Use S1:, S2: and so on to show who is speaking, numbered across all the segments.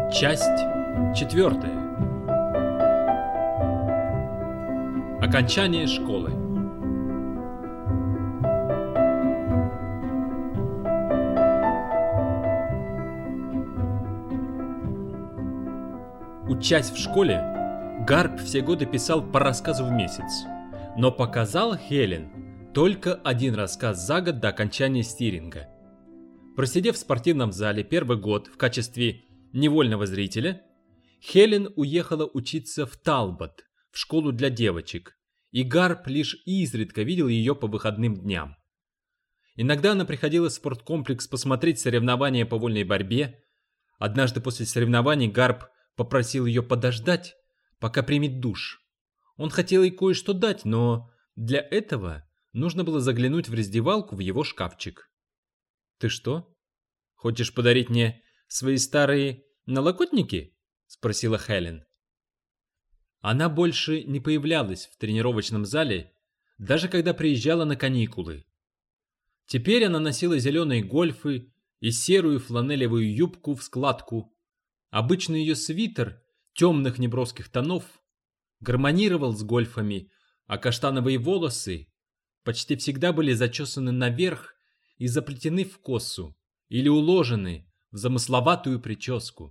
S1: Часть 4. Окончание школы. Учась в школе, Гарп все годы писал по рассказу в месяц, но показал Хелен только один рассказ за год до окончания стиринга. Просидев в спортивном зале первый год в качестве невольного зрителя, Хелен уехала учиться в Талбот, в школу для девочек, и Гарп лишь изредка видел ее по выходным дням. Иногда она приходила в спорткомплекс посмотреть соревнования по вольной борьбе. Однажды после соревнований Гарп попросил ее подождать, пока примет душ. Он хотел ей кое-что дать, но для этого нужно было заглянуть в раздевалку в его шкафчик. «Ты что, хочешь подарить мне свои старые налокотники?» — спросила Хелен. Она больше не появлялась в тренировочном зале, даже когда приезжала на каникулы. Теперь она носила зеленые гольфы и серую фланелевую юбку в складку. Обычно ее свитер темных неброских тонов гармонировал с гольфами, а каштановые волосы почти всегда были зачесаны наверх и заплетены в косу или уложены в замысловатую прическу.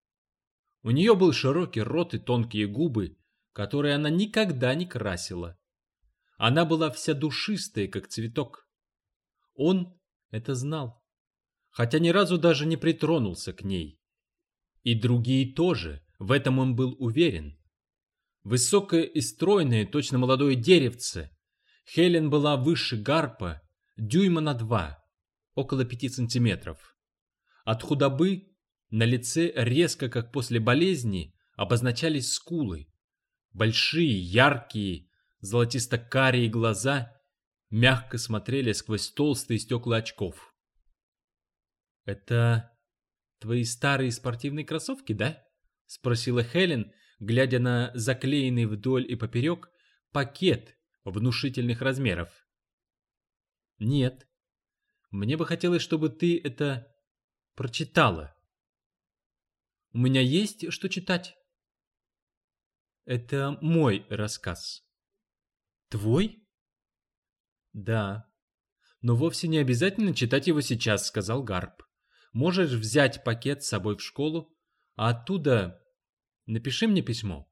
S1: У нее был широкий рот и тонкие губы, которые она никогда не красила. Она была вся душистая, как цветок. Он это знал, хотя ни разу даже не притронулся к ней. И другие тоже, в этом он был уверен. Высокое и стройное, точно молодое деревце, Хелен была выше Гарпа дюйма на 2, около 5 сантиметров. От худобы на лице резко, как после болезни, обозначались скулы. Большие, яркие, золотисто-карие глаза мягко смотрели сквозь толстые стекла очков. «Это твои старые спортивные кроссовки, да?» — спросила Хелен, глядя на заклеенный вдоль и поперек пакет внушительных размеров. «Нет. Мне бы хотелось, чтобы ты это прочитала». «У меня есть что читать». «Это мой рассказ». «Твой?» «Да. Но вовсе не обязательно читать его сейчас», — сказал Гарп. «Можешь взять пакет с собой в школу, а оттуда напиши мне письмо».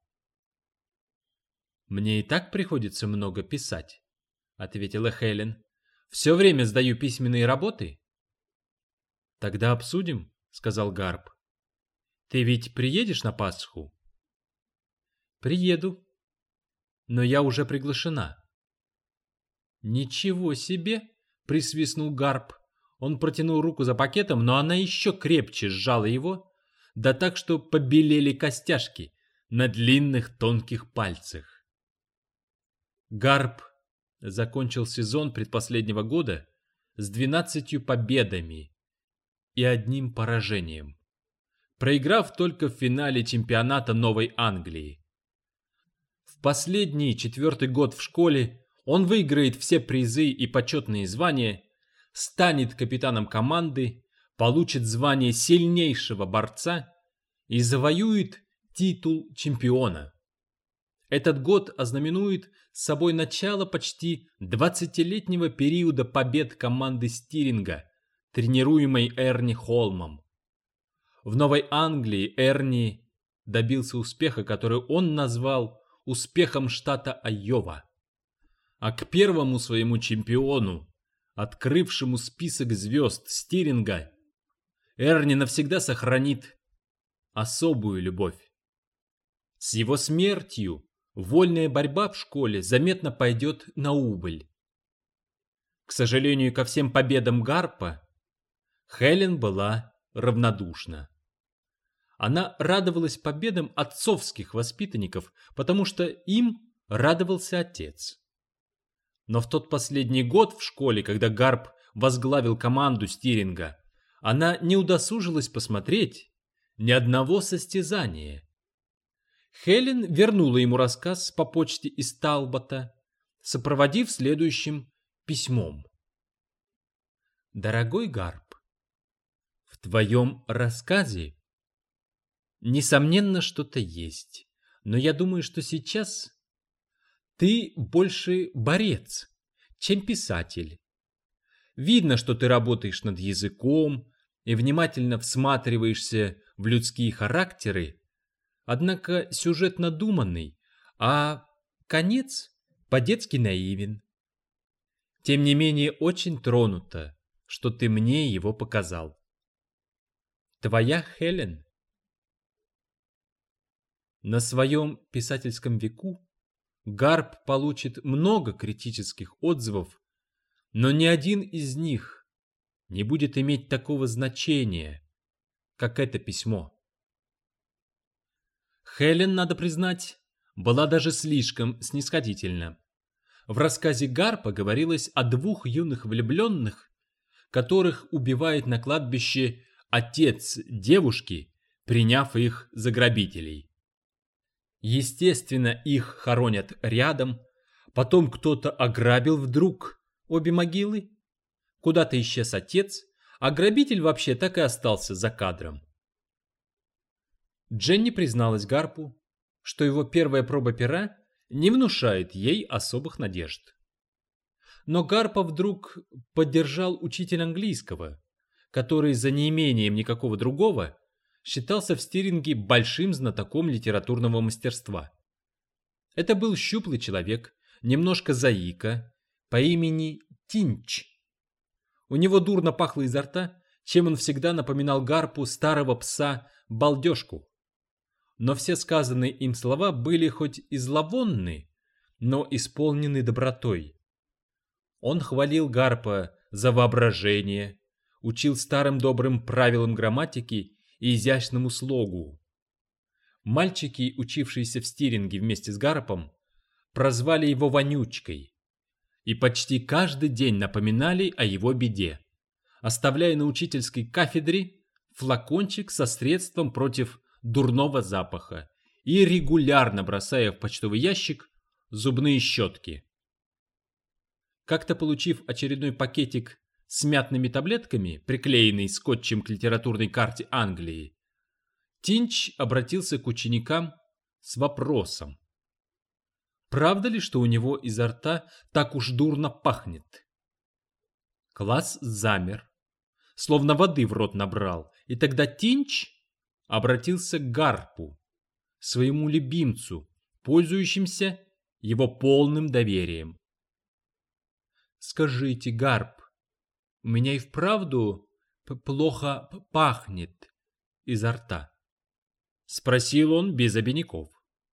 S1: «Мне и так приходится много писать», — ответила Хелен. «Все время сдаю письменные работы». «Тогда обсудим», — сказал Гарп. «Ты ведь приедешь на Пасху?» «Приеду. Но я уже приглашена». «Ничего себе!» — присвистнул Гарп. Он протянул руку за пакетом, но она еще крепче сжала его, да так, что побелели костяшки на длинных тонких пальцах. Гарп закончил сезон предпоследнего года с 12 победами и 1 поражением, проиграв только в финале чемпионата Новой Англии. В последний 4-й год в школе он выиграет все призы и почетные звания, станет капитаном команды, получит звание сильнейшего борца и завоюет титул чемпиона. Этот год ознаменует собой начало почти 20-летнего периода побед команды стиринга, тренируемой Эрни Холмом. В Новой Англии Эрни добился успеха, который он назвал успехом штата Айова. А к первому своему чемпиону, открывшему список звезд стиринга, Эрни навсегда сохранит особую любовь. С его смертью вольная борьба в школе заметно пойдет на убыль. К сожалению, ко всем победам Гарпа Хелен была равнодушна. Она радовалась победам отцовских воспитанников, потому что им радовался отец. Но в тот последний год в школе, когда Гарп возглавил команду стиринга, она не удосужилась посмотреть ни одного состязания. Хелен вернула ему рассказ по почте из Талбота, сопроводив следующим письмом. «Дорогой Гарп, в твоем рассказе Несомненно, что-то есть. Но я думаю, что сейчас ты больше борец, чем писатель. Видно, что ты работаешь над языком и внимательно всматриваешься в людские характеры, однако сюжет надуманный, а конец по-детски наивен. Тем не менее, очень тронуто, что ты мне его показал. Твоя Хелен. На своем писательском веку Гарп получит много критических отзывов, но ни один из них не будет иметь такого значения, как это письмо. Хелен, надо признать, была даже слишком снисходительна. В рассказе Гарпа говорилось о двух юных влюбленных, которых убивает на кладбище отец девушки, приняв их за грабителей. Естественно, их хоронят рядом, потом кто-то ограбил вдруг обе могилы, куда-то исчез отец, а грабитель вообще так и остался за кадром. Дженни призналась Гарпу, что его первая проба пера не внушает ей особых надежд. Но Гарпа вдруг поддержал учитель английского, который за неимением никакого другого считался в Стиринге большим знатоком литературного мастерства. Это был щуплый человек, немножко заика, по имени Тинч. У него дурно пахло изо рта, чем он всегда напоминал Гарпу старого пса-балдежку. Но все сказанные им слова были хоть и зловонны, но исполнены добротой. Он хвалил Гарпа за воображение, учил старым добрым правилам грамматики и изящному слогу. Мальчики, учившиеся в Стиринге вместе с Гарпом, прозвали его Вонючкой и почти каждый день напоминали о его беде, оставляя на учительской кафедре флакончик со средством против дурного запаха и регулярно бросая в почтовый ящик зубные щетки. Как-то получив очередной пакетик с мятными таблетками, приклеенный скотчем к литературной карте Англии, Тинч обратился к ученикам с вопросом: правда ли, что у него изо рта так уж дурно пахнет? Класс замер, словно воды в рот набрал, и тогда Тинч обратился к Гарпу, своему любимцу, пользующимся его полным доверием. «Скажите, Гарп, у меня и вправду плохо пахнет изо рта?» — спросил он без обиняков.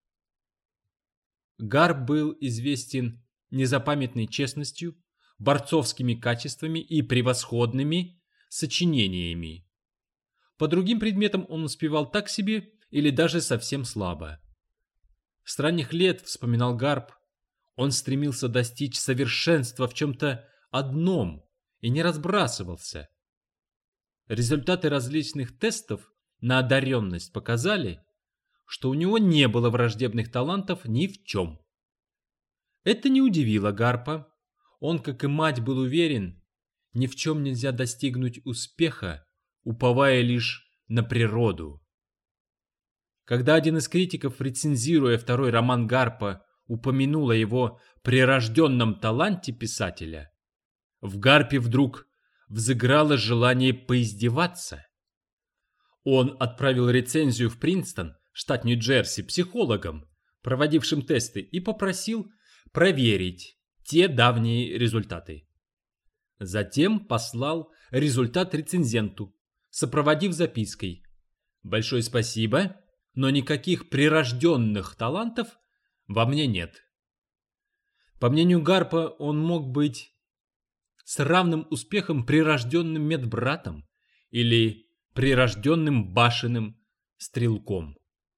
S1: Гарп был известен незапамятной честностью, борцовскими качествами и превосходными сочинениями. По другим предметам он успевал так себе или даже совсем слабо. С ранних лет, вспоминал Гарп, он стремился достичь совершенства в чем-то одном и не разбрасывался. Результаты различных тестов на одаренность показали, что у него не было враждебных талантов ни в чем. Это не удивило Гарпа. Он, как и мать, был уверен, ни в чем нельзя достигнуть успеха, уповая лишь на природу. Когда один из критиков, рецензируя второй роман Гарпа, упомянул о его прирожденном таланте писателя, в Гарпе вдруг взыграло желание поиздеваться. Он отправил рецензию в Принстон, штат Нью-Джерси, психологам, проводившим тесты, и попросил проверить те давние результаты. Затем послал результат рецензенту, сопроводив запиской: «Большое спасибо, но никаких прирожденных талантов во мне нет». По мнению Гарпа, он мог быть с равным успехом прирожденным медбратом или прирожденным башенным стрелком.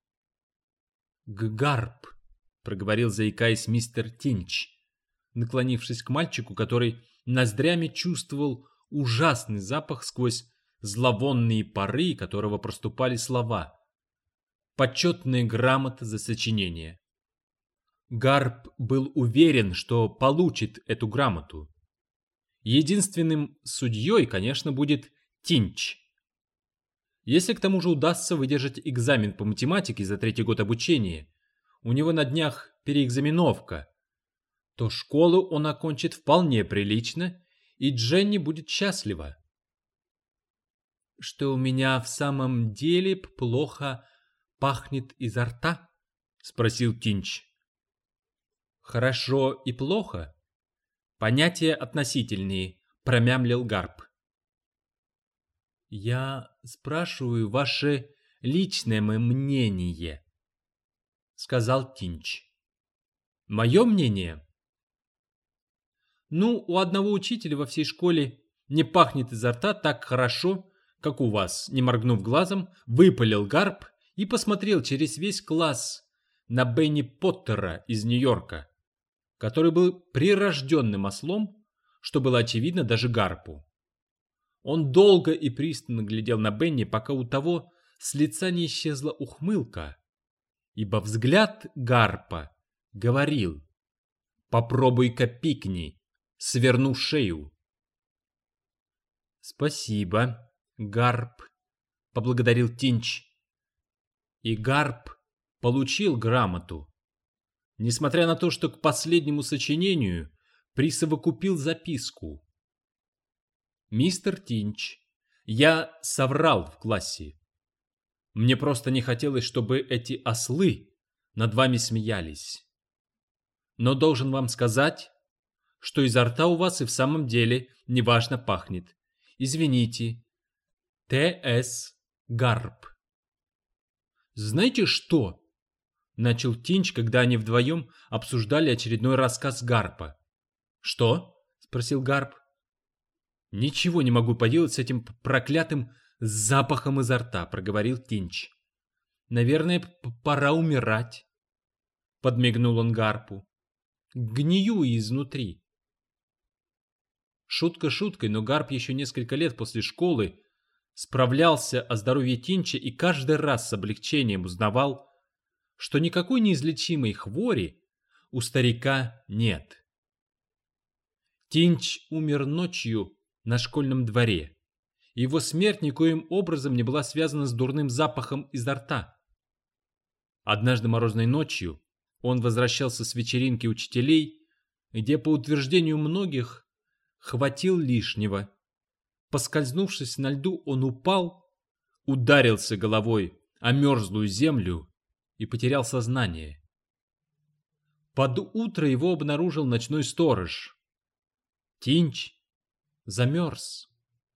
S1: «Гарп», — проговорил, заикаясь, мистер Тинч, наклонившись к мальчику, который ноздрями чувствовал ужасный запах сквозь зловонные пары, которого проступали слова: «Почетная грамота за сочинение». Гарп был уверен, что получит эту грамоту. Единственным судьей, конечно, будет Тинч. Если к тому же удастся выдержать экзамен по математике за 3-й год обучения, у него на днях переэкзаменовка, то школу он окончит вполне прилично, и Дженни будет счастлива. «Что у меня в самом деле плохо пахнет изо рта?» — спросил Тинч. «Хорошо и плохо. Понятия относительные», — промямлил Гарп. «Я спрашиваю ваше личное мнение», — сказал Тинч. «Мое мнение? Ну, у одного учителя во всей школе не пахнет изо рта так хорошо, как у вас», — не моргнув глазом, выпалил Гарп и посмотрел через весь класс на Бенни Поттера из Нью-Йорка, который был прирожденным ослом, что было очевидно даже Гарпу. Он долго и пристально глядел на Бенни, пока у того с лица не исчезла ухмылка, ибо взгляд Гарпа говорил: «Попробуй-ка пикни, сверну шею». «Спасибо, Гарп», — поблагодарил Тинч. И Гарп получил грамоту, несмотря на то, что к последнему сочинению присовокупил записку: «Мистер Тинч, я соврал в классе. Мне просто не хотелось, чтобы эти ослы над вами смеялись. Но должен вам сказать, что изо рта у вас и в самом деле неважно пахнет. Извините. Т.С. Гарп». «Знаете что?» — начал Тинч, когда они вдвоем обсуждали очередной рассказ Гарпа. «Что?» — спросил Гарп. «Ничего не могу поделать с этим проклятым запахом изо рта», — проговорил Тинч. «Наверное, пора умирать», — подмигнул он Гарпу. «Гнию изнутри». Шутка шуткой, но Гарп еще несколько лет после школы справлялся о здоровье Тинча и каждый раз с облегчением узнавал, что никакой неизлечимой хвори у старика нет. Тинч умер ночью на школьном дворе. Его смерть никоим образом не была связана с дурным запахом изо рта. Однажды морозной ночью он возвращался с вечеринки учителей, где, по утверждению многих, хватил лишнего. Поскользнувшись на льду, он упал, ударился головой о мерзлую землю и потерял сознание. Под утро его обнаружил ночной сторож. Тинч замерз.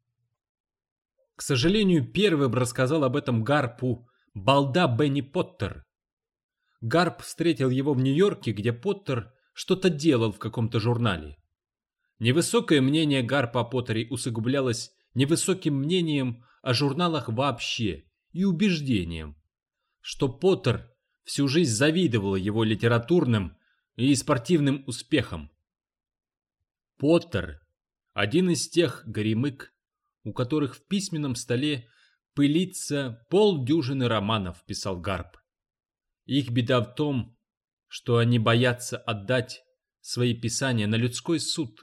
S1: К сожалению, первым рассказал об этом Гарпу балда Бенни Поттер. Гарп встретил его в Нью-Йорке, где Поттер что-то делал в каком-то журнале. Невысокое мнение Гарпа о Поттере усугублялось невысоким мнением о журналах вообще и убеждением, что Поттер всю жизнь завидовал его литературным и спортивным успехам. Поттер – один из тех горемык, у которых в письменном столе пылится полдюжины романов, писал Гарп. Их беда в том, что они боятся отдать свои писания на людской суд.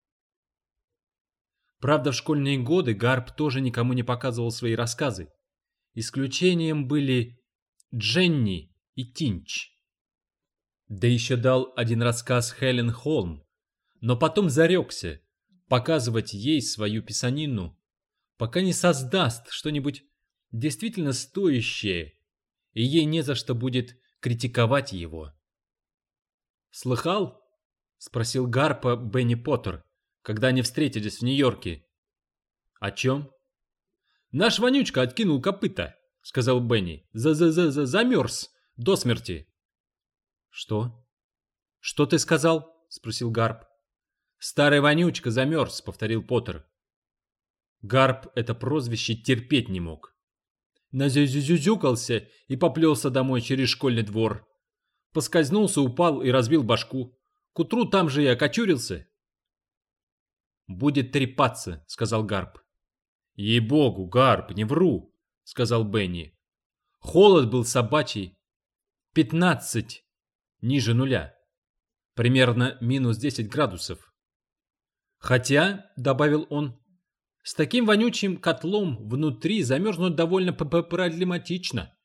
S1: Правда, в школьные годы Гарп тоже никому не показывал свои рассказы. Исключением были Дженни и Тинч. Да еще дал один рассказ Хелен Холм, но потом зарекся показывать ей свою писанину, пока не создаст что-нибудь действительно стоящее, и ей не за что будет критиковать его. «Слыхал?» — спросил Гарпа Бенни Поттер, когда они встретились в Нью-Йорке. «О чем?» «Наш вонючка откинул копыта», — сказал Бенни. «Замерз до смерти». «Что? Что ты сказал?» — спросил Гарп. «Старый вонючка замерз», — повторил Поттер. Гарп это прозвище терпеть не мог. Назюзюзюкался и поплелся домой через школьный двор. Поскользнулся, упал и разбил башку. К утру там же и окочурился. «Будет трепаться», — сказал Гарп. «Ей-богу, Гарп, не вру», — сказал Бенни. «Холод был собачий. 15 ниже нуля. Примерно минус 10 градусов. Хотя, — добавил он, С таким вонючим котлом внутри замерзнуть довольно проблематично.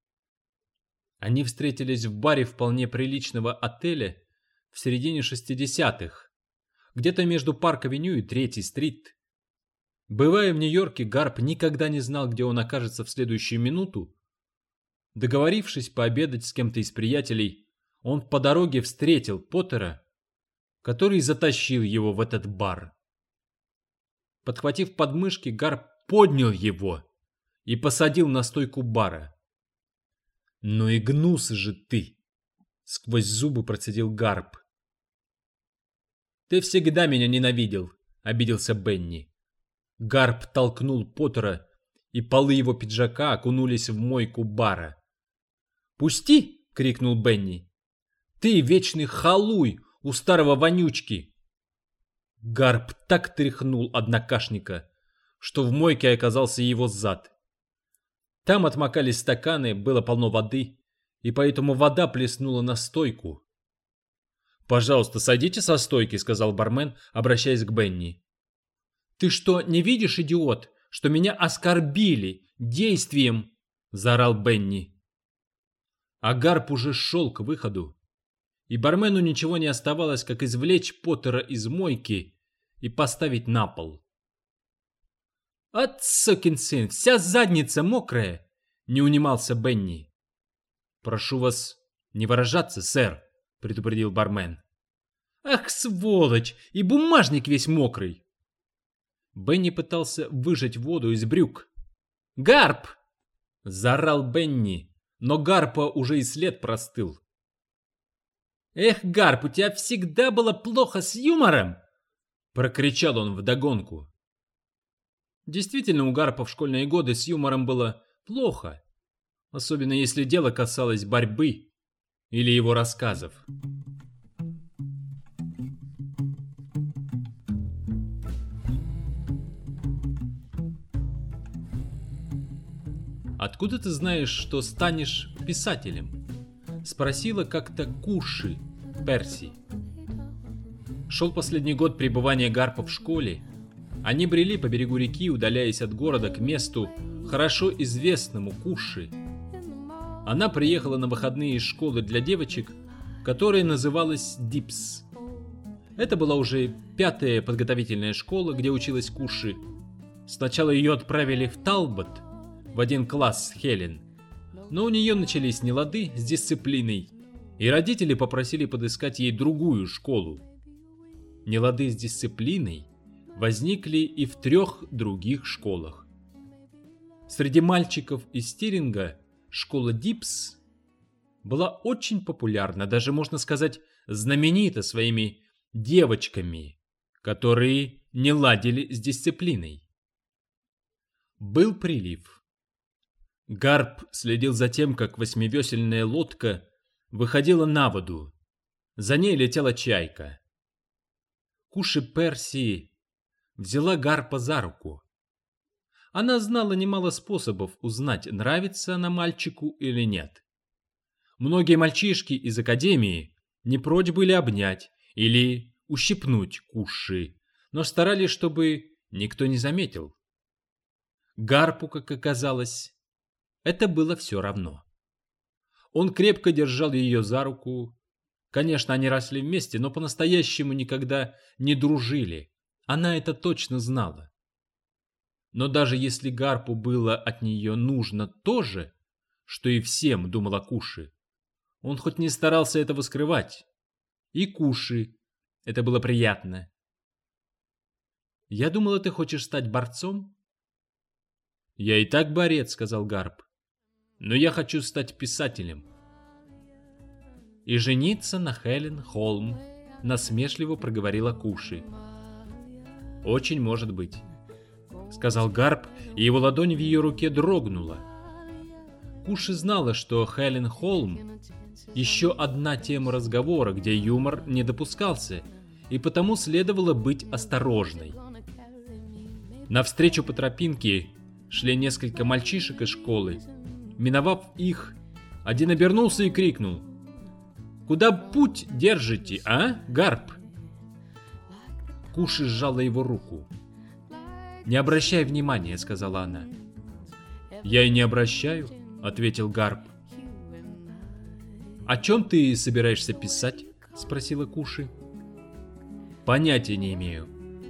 S1: Они встретились в баре вполне приличного отеля в середине 60-х, где-то между Парк-авеню и 3-й стрит. Бывая в Нью-Йорке, Гарп никогда не знал, где он окажется в следующую минуту. Договорившись пообедать с кем-то из приятелей, он по дороге встретил Поттера, который затащил его в этот бар. Подхватив подмышки, Гарп поднял его и посадил на стойку бара. «Ну и гнус же ты!» — сквозь зубы процедил Гарп. «Ты всегда меня ненавидел», — обиделся Бенни. Гарп толкнул Поттера, и полы его пиджака окунулись в мойку бара. «Пусти!» — крикнул Бенни. «Ты вечный халуй у старого вонючки!» Гарп так тряхнул однокашника, что в мойке оказался его зад. Там отмокались стаканы, было полно воды, и поэтому вода плеснула на стойку. «Пожалуйста, сойдите со стойки», — сказал бармен, обращаясь к Бенни. «Ты что, не видишь, идиот, что меня оскорбили действием?» — заорал Бенни. А Гарп уже шел к выходу, и бармену ничего не оставалось, как извлечь Поттера из мойки и поставить на пол. «От сукин сын, вся задница мокрая!» — не унимался Бенни. «Прошу вас не выражаться, сэр», — предупредил бармен. «Ах, сволочь! И бумажник весь мокрый!» Бенни пытался выжать воду из брюк. «Гарп!» — заорал Бенни, но Гарпа уже и след простыл. «Эх, Гарп, у тебя всегда было плохо с юмором!» — прокричал он вдогонку. Действительно, у Гарпа в школьные годы с юмором было плохо, особенно если дело касалось борьбы или его рассказов. «Откуда ты знаешь, что станешь писателем?» — спросила как-то Куши Перси. Шел последний год пребывания Гарпа в школе. Они брели по берегу реки, удаляясь от города к месту, хорошо известному Куши. Она приехала на выходные из школы для девочек, которая называлась Дипс. Это была уже 5-я подготовительная школа, где училась Куши. Сначала ее отправили в Талбот, в один класс с Хелен, но у нее начались нелады с дисциплиной, и родители попросили подыскать ей другую школу. Нелады с дисциплиной возникли и в 3 других школах. Среди мальчиков из Стиринга школа Дипс была очень популярна, даже, можно сказать, знаменита своими девочками, которые не ладили с дисциплиной. Был прилив. Гарп следил за тем, как 8-весельная лодка выходила на воду. За ней летела чайка. Куши Перси взяла Гарпа за руку. Она знала немало способов узнать, нравится она мальчику или нет. Многие мальчишки из академии не прочь были обнять или ущипнуть Куши, но старались, чтобы никто не заметил. Гарпу, как оказалось, это было все равно. Он крепко держал ее за руку. Конечно, они росли вместе, но по-настоящему никогда не дружили. Она это точно знала. Но даже если Гарпу было от нее нужно то же, что и всем, думала Куши, он хоть не старался этого скрывать. И Куши это было приятно. «Я думала, ты хочешь стать борцом?» «Я и так борец», — сказал Гарп. «Но я хочу стать писателем». «И жениться на Хелен Холм», — насмешливо проговорила Куши. «Очень может быть», — сказал Гарп, и его ладонь в ее руке дрогнула. Куши знала, что Хелен Холм — еще одна тема разговора, где юмор не допускался, и потому следовало быть осторожной. Навстречу по тропинке шли несколько мальчишек из школы. Миновав их, один обернулся и крикнул: «Куда путь держите, а, Гарп?» Куши сжала его руку. «Не обращай внимания», — сказала она. «Я и не обращаю», — ответил Гарп. «О чем ты собираешься писать?» — спросила Куши. «Понятия не имею».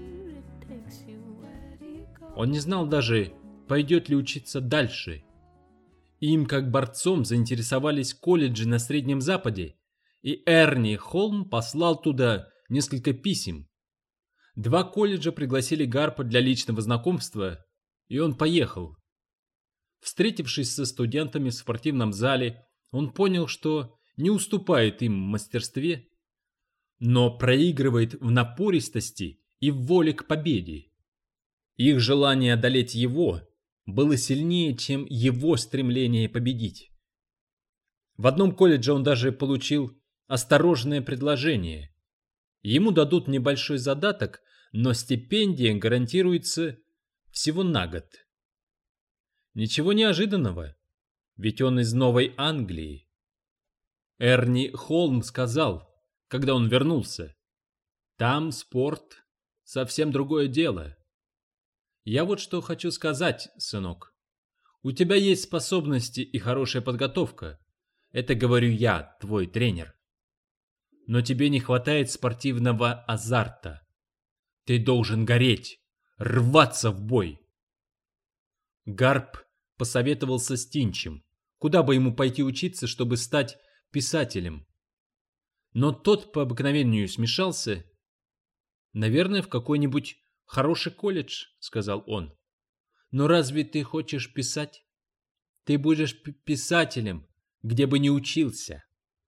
S1: Он не знал даже, пойдет ли учиться дальше. Им, как борцом, заинтересовались колледжи на Среднем Западе, и Эрни Холм послал туда несколько писем. 2 колледжа пригласили Гарпа для личного знакомства, и он поехал. Встретившись со студентами в спортивном зале, он понял, что не уступает им в мастерстве, но проигрывает в напористости и в воле к победе. Их желание одолеть его было сильнее, чем его стремление победить. В одном колледже он даже получил осторожное предложение. Ему дадут небольшой задаток, но стипендия гарантируется всего на год. Ничего неожиданного, ведь он из Новой Англии. Эрни Холм сказал, когда он вернулся: «Там спорт — совсем другое дело. Я вот что хочу сказать, сынок. У тебя есть способности и хорошая подготовка. Это говорю я, твой тренер. Но тебе не хватает спортивного азарта. Ты должен гореть, рваться в бой». Гарп посоветовался с Тинчем, куда бы ему пойти учиться, чтобы стать писателем. Но тот по обыкновению смешался. «Наверное, в какой-нибудь хороший колледж», — сказал он. «Но разве ты хочешь писать? Ты будешь писателем, где бы ни учился».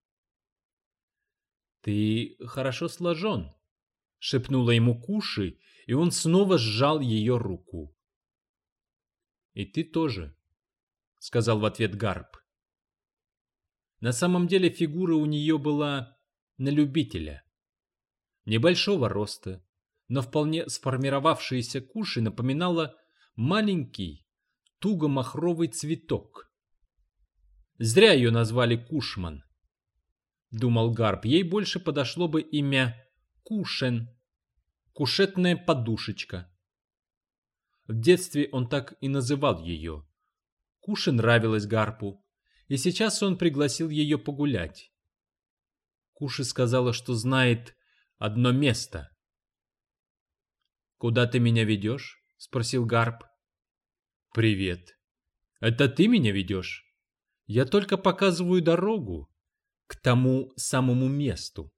S1: «Ты хорошо сложен», — шепнула ему Куши, и он снова сжал ее руку. «И ты тоже», — сказал в ответ Гарп. На самом деле фигура у нее была на любителя. Небольшого роста, но вполне сформировавшаяся Куши напоминала маленький, туго-махровый цветок. Зря ее назвали Кушман, думал Гарп, ей больше подошло бы имя Кушен, кушетная подушечка. В детстве он так и называл ее. Куши нравилась Гарпу, и сейчас он пригласил ее погулять. Куши сказала, что знает одно место. «Куда ты меня ведешь?» — спросил Гарп. «Привет. Это ты меня ведешь? Я только показываю дорогу к тому самому месту».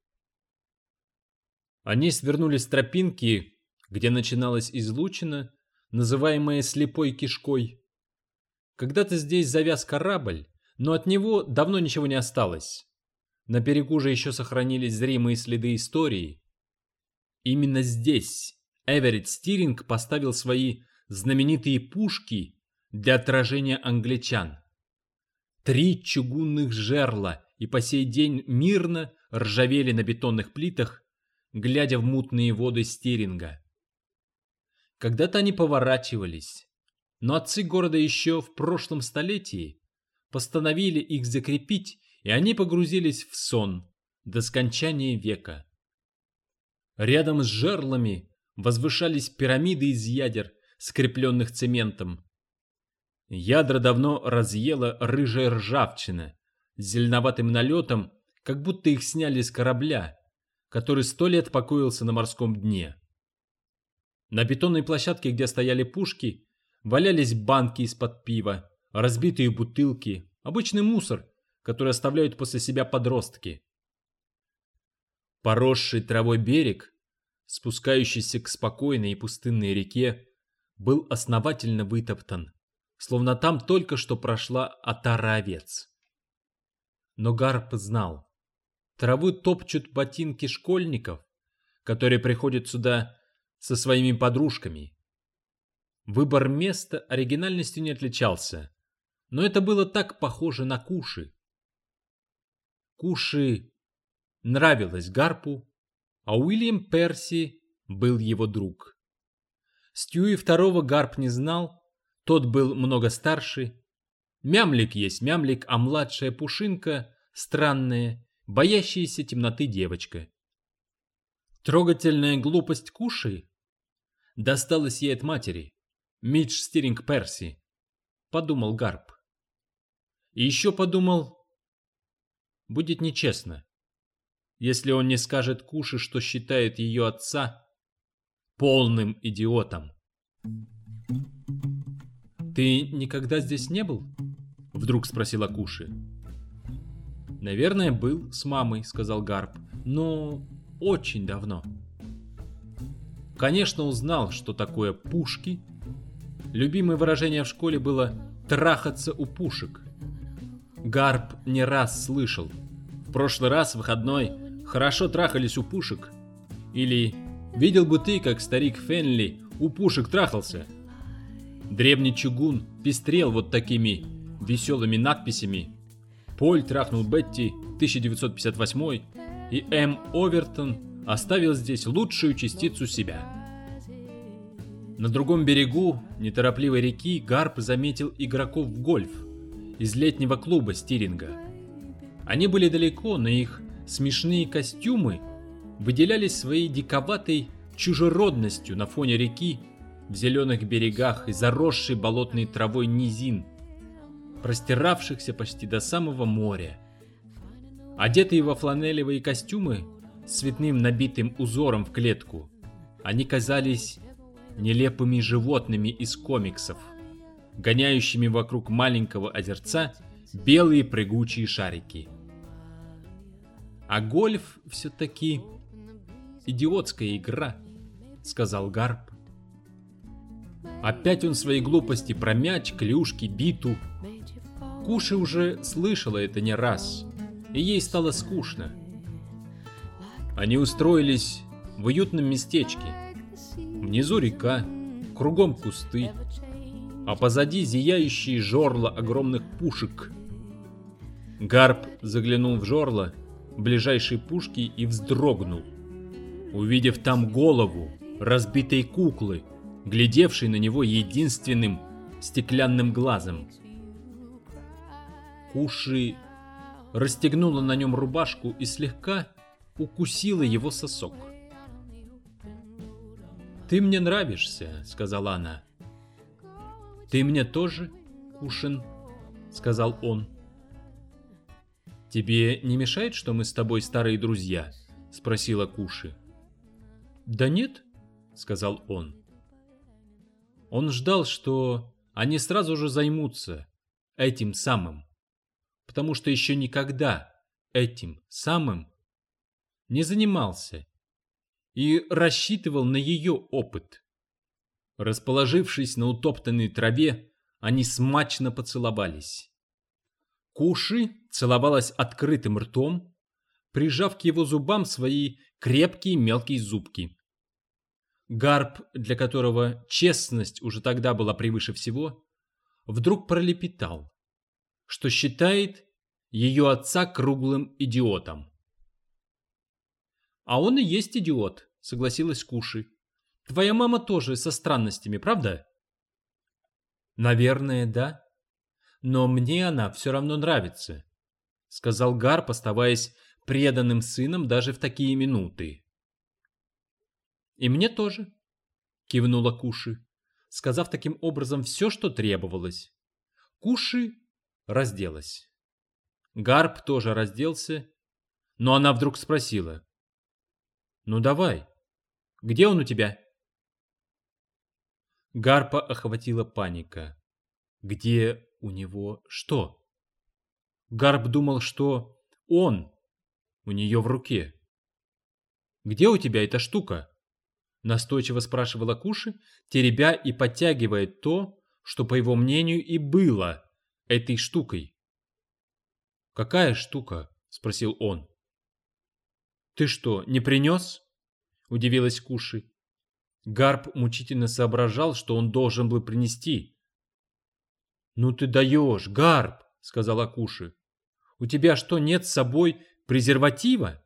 S1: Они свернули с тропинки, где начиналась излучина, называемая слепой кишкой. Когда-то здесь завяз корабль, но от него давно ничего не осталось. На берегу же еще сохранились зримые следы истории. Именно здесь Эверетт Стиринг поставил свои знаменитые пушки для отражения англичан. 3 чугунных жерла и по сей день мирно ржавели на бетонных плитах, глядя в мутные воды Стиринга. Когда-то они поворачивались, но отцы города еще в прошлом столетии постановили их закрепить, и они погрузились в сон до скончания века. Рядом с жерлами возвышались пирамиды из ядер, скрепленных цементом. Ядра давно разъела рыжая ржавчина с зеленоватым налетом, как будто их сняли с корабля, который 100 лет покоился на морском дне. На бетонной площадке, где стояли пушки, валялись банки из-под пива, разбитые бутылки, обычный мусор, который оставляют после себя подростки. Поросший травой берег, спускающийся к спокойной и пустынной реке, был основательно вытоптан, словно там только что прошла отара овец. Но Гарп знал, траву топчут ботинки школьников, которые приходят сюда со своими подружками. Выбор места оригинальностью не отличался, но это было так похоже на Куши. Куши нравилась Гарпу, а Уильям Перси был его друг. Стьюи II Гарп не знал, тот был много старше. Мямлик есть мямлик, а младшая Пушинка — странная, боящаяся темноты девочка. Трогательная глупость Куши досталась ей от матери. Мидж Стиринг Перси, подумал Гарп. И еще подумал, будет нечестно, если он не скажет Куши, что считает ее отца полным идиотом. «Ты никогда здесь не был?» — вдруг спросила Куши. «Наверное, был с мамой», — сказал Гарп, — «но очень давно». Конечно, узнал, что такое пушки. Любимое выражение в школе было «трахаться у пушек». Гарп не раз слышал: «В прошлый раз в выходной хорошо трахались у пушек». Или «Видел бы ты, как старик Фенли у пушек трахался». Древний чугун пестрел вот такими веселыми надписями: «Поль трахнул Бетти 1958», и М. Овертон оставил здесь лучшую частицу себя. На другом берегу неторопливой реки Гарп заметил игроков в гольф из летнего клуба Стиринга. Они были далеко, но их смешные костюмы выделялись своей диковатой чужеродностью на фоне реки в зеленых берегах и заросшей болотной травой низин, простиравшихся почти до самого моря. Одетые во фланелевые костюмы с цветным набитым узором в клетку, они казались нелепыми животными из комиксов, гоняющими вокруг маленького озерца белые прыгучие шарики. «А гольф все-таки идиотская игра», — сказал Гарп. Опять он свои глупости про мяч, клюшки, биту. Куши уже слышала это не раз, и ей стало скучно. Они устроились в уютном местечке. Внизу река, кругом кусты, а позади зияющие жерла огромных пушек. Гарп заглянул в жерла ближайшей пушки и вздрогнул, увидев там голову разбитой куклы, глядевшей на него единственным стеклянным глазом. Куши расстегнула на нем рубашку и слегка укусила его сосок. «Ты мне нравишься», — сказала она. «Ты мне тоже, Кушин», — сказал он. «Тебе не мешает, что мы с тобой старые друзья?» — спросила Куши. «Да нет», — сказал он. Он ждал, что они сразу же займутся этим самым, потому что еще никогда этим самым не занимался и рассчитывал на ее опыт. Расположившись на утоптанной траве, они смачно поцеловались. Куши целовалась открытым ртом, прижав к его зубам свои крепкие мелкие зубки. Гарп, для которого честность уже тогда была превыше всего, вдруг пролепетал, что считает ее отца круглым идиотом. «А он и есть идиот», — согласилась Куши. «Твоя мама тоже со странностями, правда?» «Наверное, да. Но мне она все равно нравится», — сказал Гарп, оставаясь преданным сыном даже в такие минуты. «И мне тоже», — кивнула Куши, сказав таким образом все, что требовалось. Куши разделась. Гарп тоже разделся, но она вдруг спросила: «Ну давай, где он у тебя?» Гарпа охватила паника. Где у него что? Гарп думал, что он у нее в руке. «Где у тебя эта штука?» Настойчиво спрашивала Куши, теребя и подтягивая то, что, по его мнению, и было этой штукой. «Какая штука?» — спросил он. «Ты что, не принес?» — удивилась Куши. Гарп мучительно соображал, что он должен был принести. «Ну ты даешь, Гарп!» — сказала Куши. «У тебя что, нет с собой презерватива?»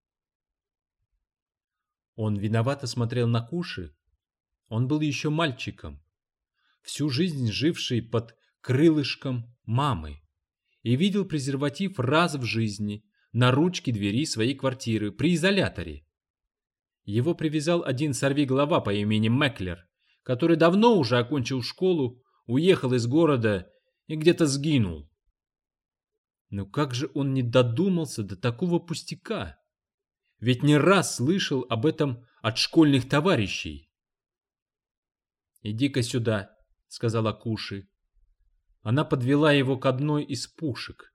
S1: Он виновато смотрел на Куши. Он был еще мальчиком, всю жизнь живший под крылышком мамы, и видел презерватив раз в жизни на ручке двери своей квартиры при изоляторе. Его привязал один сорвиголова по имени Мэклер, который давно уже окончил школу, уехал из города и где-то сгинул. Но как же он не додумался до такого пустяка? Ведь не раз слышал об этом от школьных товарищей. «Иди-ка сюда», — сказала Куши. Она подвела его к одной из пушек.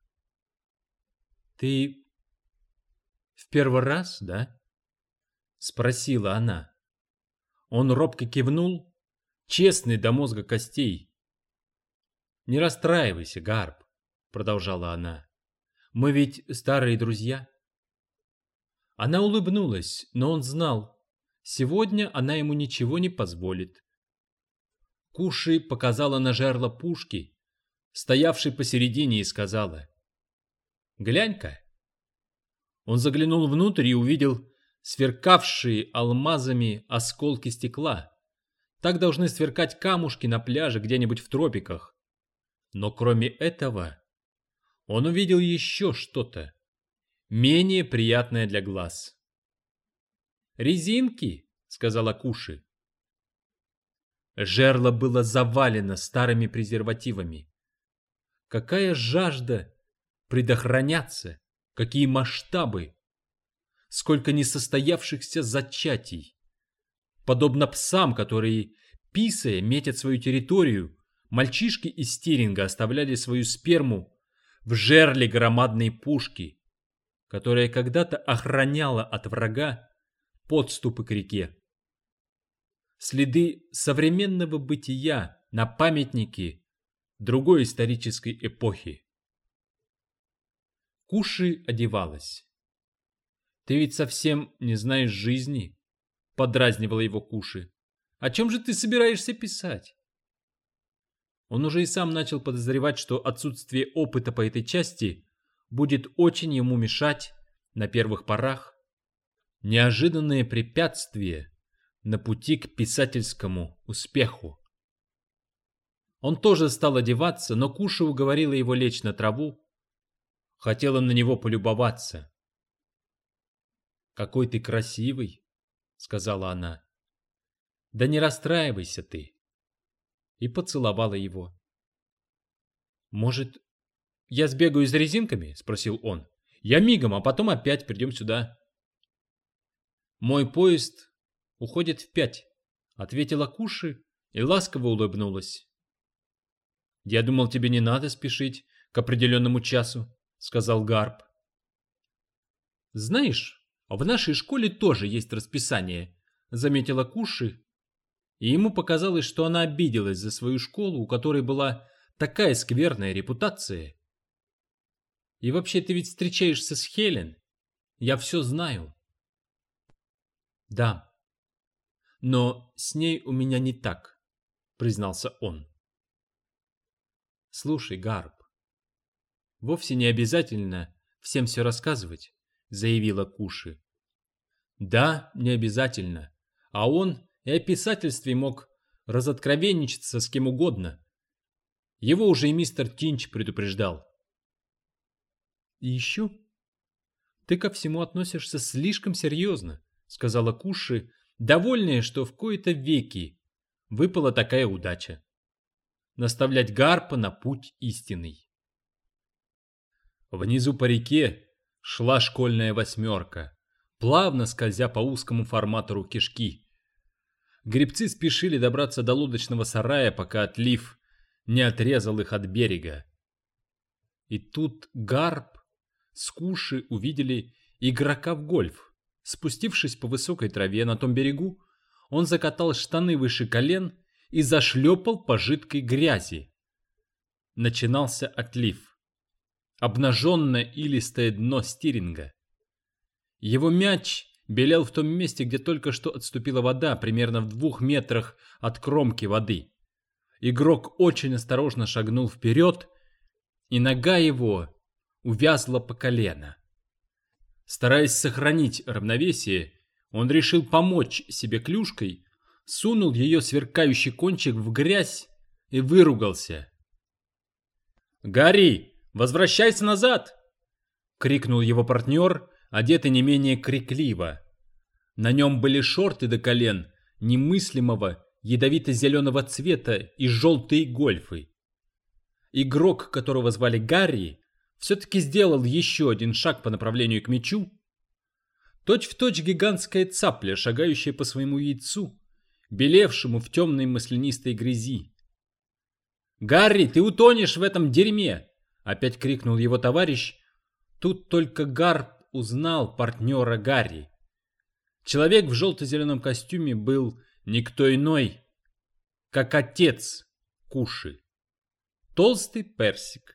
S1: «Ты в первый раз, да?» — спросила она. Он робко кивнул, честный до мозга костей. «Не расстраивайся, Гарп», — продолжала она. «Мы ведь старые друзья». Она улыбнулась, но он знал, сегодня она ему ничего не позволит. Куши показала на жерло пушки, стоявшей посередине, и сказала: «Глянь-ка». Он заглянул внутрь и увидел сверкавшие алмазами осколки стекла. Так должны сверкать камушки на пляже где-нибудь в тропиках. Но кроме этого, он увидел еще что-то, менее приятное для глаз. «Резинки», — сказала Куши. Жерло было завалено старыми презервативами. Какая жажда предохраняться, какие масштабы, сколько несостоявшихся зачатий. Подобно псам, которые, писая, метят свою территорию, мальчишки из Стиринга оставляли свою сперму в жерле громадной пушки, которая когда-то охраняла от врага подступы к реке. Следы современного бытия на памятнике другой исторической эпохи. Куши одевалась. «Ты ведь совсем не знаешь жизни», — подразнивала его Куши. «О чем же ты собираешься писать?» Он уже и сам начал подозревать, что отсутствие опыта по этой части будет очень ему мешать на первых порах. Неожиданное препятствие на пути к писательскому успеху. Он тоже стал одеваться, но Куши уговорила его лечь на траву, хотела на него полюбоваться. «Какой ты красивый», — сказала она. «Да не расстраивайся ты», и поцеловала его. «Может, я сбегаю за резинками?» — спросил он. «Я мигом, а потом опять придем сюда». «Мой поезд уходит в 5», — ответила Куши и ласково улыбнулась. «Я думал, тебе не надо спешить к определенному часу», — сказал Гарп. «Знаешь, в нашей школе тоже есть расписание», — заметила Куши, и ему показалось, что она обиделась за свою школу, у которой была такая скверная репутация. «И вообще ты ведь встречаешься с Хелен. Я все знаю». «Да, но с ней у меня не так», — признался он. «Слушай, Гарп, вовсе не обязательно всем все рассказывать», — заявила Куши. «Да, не обязательно, а он и о писательстве мог разоткровенничаться с кем угодно. Его уже и мистер Тинч предупреждал». «И еще ты ко всему относишься слишком серьезно», — сказала Куши, довольная, что в кои-то веки выпала такая удача — наставлять Гарпа на путь истинный. Внизу по реке шла школьная 8, плавно скользя по узкому форматору кишки. Гребцы спешили добраться до лодочного сарая, пока отлив не отрезал их от берега. И тут Гарп с Куши увидели игрока в гольф. Спустившись по высокой траве на том берегу, он закатал штаны выше колен и зашлепал по жидкой грязи. Начинался отлив. Обнаженное илистое дно Стиринга. Его мяч белел в том месте, где только что отступила вода, примерно в 2 метрах от кромки воды. Игрок очень осторожно шагнул вперед, и нога его увязла по колено. Стараясь сохранить равновесие, он решил помочь себе клюшкой, сунул ее сверкающий кончик в грязь и выругался. «Гарри, возвращайся назад!» — крикнул его партнер, одетый не менее крикливо. На нем были шорты до колен немыслимого ядовито-зеленого цвета и желтые гольфы. Игрок, которого звали Гарри, все-таки сделал еще один шаг по направлению к мячу. Точь-в-точь гигантская цапля, шагающая по своему яйцу, белевшему в темной маслянистой грязи. «Гарри, ты утонешь в этом дерьме!» — опять крикнул его товарищ. Тут только Гарп узнал партнера Гарри. Человек в желто-зеленом костюме был никто иной, как отец Куши. Толстый Персик.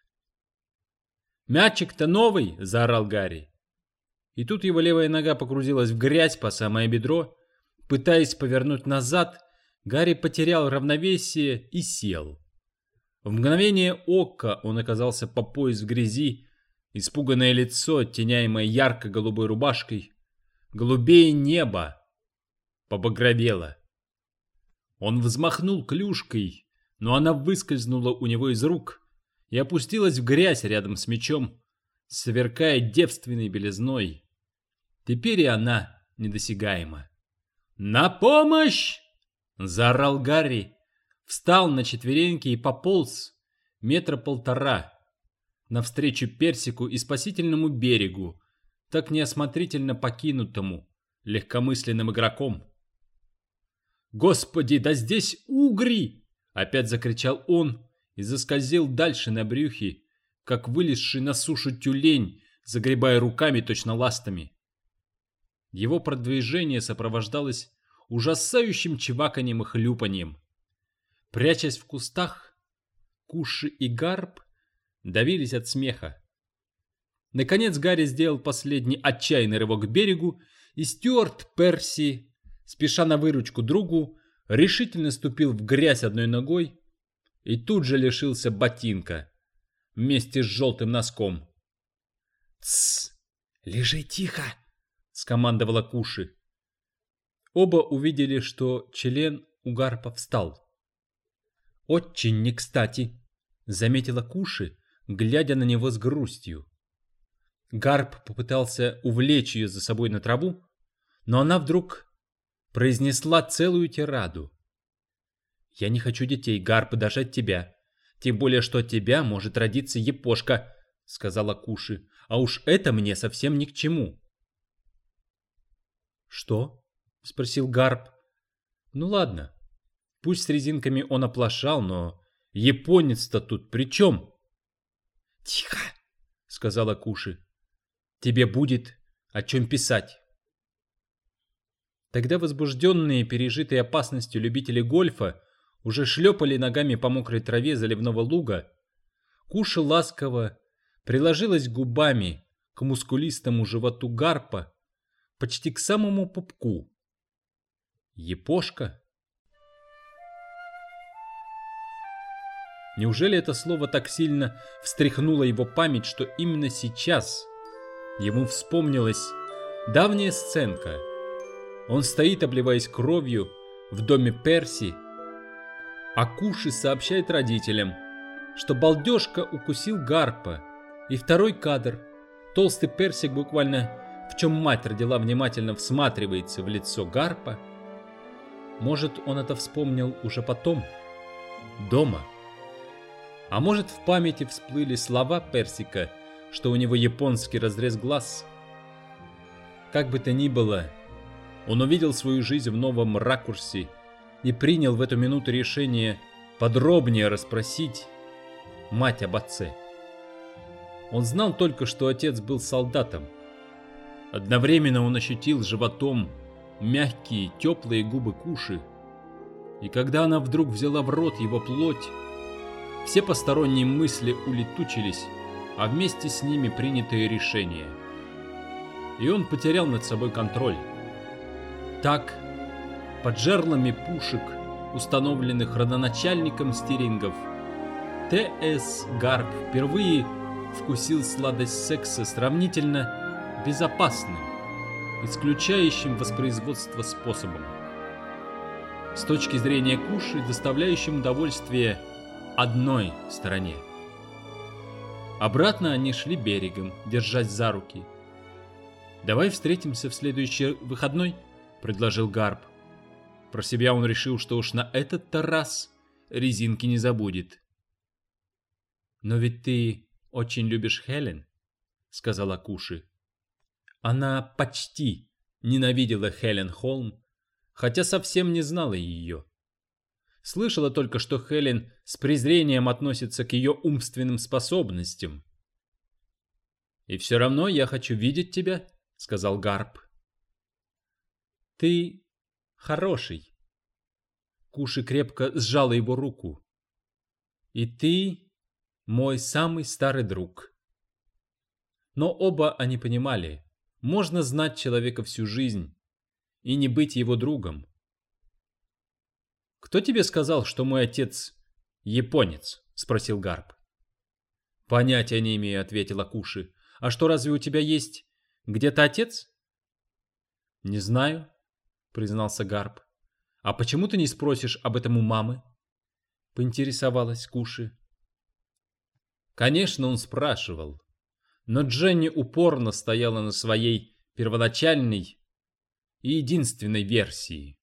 S1: «Мячик-то новый!» — заорал Гарри. И тут его левая нога погрузилась в грязь по самое бедро. Пытаясь повернуть назад, Гарри потерял равновесие и сел. В мгновение ока он оказался по пояс в грязи, испуганное лицо, оттеняемое ярко-голубой рубашкой, голубее неба, побагровело. Он взмахнул клюшкой, но она выскользнула у него из рук и опустилась в грязь рядом с мечом, сверкая девственной белизной. Теперь и она недосягаема. «На помощь!» — заорал Гарри, встал на четвереньки и пополз 1,5 метра навстречу Персику и спасительному берегу, так неосмотрительно покинутому легкомысленным игроком. «Господи, да здесь угри!» — опять закричал он и заскользил дальше на брюхе, как вылезший на сушу тюлень, загребая руками точно ластами. Его продвижение сопровождалось ужасающим чваканьем и хлюпаньем. Прячась в кустах, Куши и Гарп давились от смеха. Наконец Гарри сделал последний отчаянный рывок к берегу, и Стюарт Перси, спеша на выручку другу, решительно ступил в грязь одной ногой и тут же лишился ботинка вместе с желтым носком. «Тссс! Лежи тихо!» — скомандовала Куши. Оба увидели, что член у Гарпа встал. «Очень не кстати», — заметила Куши, глядя на него с грустью. Гарп попытался увлечь ее за собой на траву, но она вдруг произнесла целую тираду. «Я не хочу детей, Гарп, даже от тебя. Тем более, что от тебя может родиться епошка», — сказала Куши. «А уж это мне совсем ни к чему». «Что?» — спросил Гарп. «Ну ладно, пусть с резинками он оплошал, но японец-то тут при чем?» «Тихо!» — сказала Куши. «Тебе будет о чем писать». Тогда возбужденные пережитой опасностью любители гольфа уже шлепали ногами по мокрой траве заливного луга. Куши ласково приложилась губами к мускулистому животу Гарпа, почти к самому пупку. Епошка? Неужели это слово так сильно встряхнуло его память, что именно сейчас ему вспомнилась давняя сценка? Он стоит, обливаясь кровью, в доме Перси, а Куши сообщает родителям, что балдежка укусил Гарпа. И второй кадр. Толстый Персик буквально, в чем мать родила, внимательно всматривается в лицо Гарпа. Может, он это вспомнил уже потом, дома. А может, в памяти всплыли слова Персика, что у него японский разрез глаз. Как бы то ни было, он увидел свою жизнь в новом ракурсе и принял в эту минуту решение подробнее расспросить мать об отце. Он знал только, что отец был солдатом. Одновременно он ощутил животом мягкие, теплые губы Куши, и когда она вдруг взяла в рот его плоть, все посторонние мысли улетучились, а вместе с ними принятые решения. И он потерял над собой контроль. Так, под жерлами пушек, установленных родоначальником стирингов, Т.С. Гарп впервые вкусил сладость секса сравнительно безопасным, исключающим воспроизводство способом. С точки зрения Куши, доставляющим удовольствие одной стороне. Обратно они шли берегом, держась за руки. «Давай встретимся в следующий выходной», — предложил Гарп. Про себя он решил, что уж на этот-то раз резинки не забудет. «Но ведь ты очень любишь Хелен», — сказала Куши. Она почти ненавидела Хелен Холм, хотя совсем не знала ее. Слышала только, что Хелен с презрением относится к ее умственным способностям. «И все равно я хочу видеть тебя», — сказал Гарп. «Ты хороший». Куши крепко сжала его руку. «И ты мой самый старый друг». Но оба они понимали, можно знать человека всю жизнь и не быть его другом. «Кто тебе сказал, что мой отец японец?» — спросил Гарп. «Понятия не имею», — ответила Куши. «А что, разве у тебя есть где-то отец?» «Не знаю», — признался Гарп. «А почему ты не спросишь об этом у мамы?» — поинтересовалась Куши. Конечно, он спрашивал, но Дженни упорно стояла на своей первоначальной и единственной версии.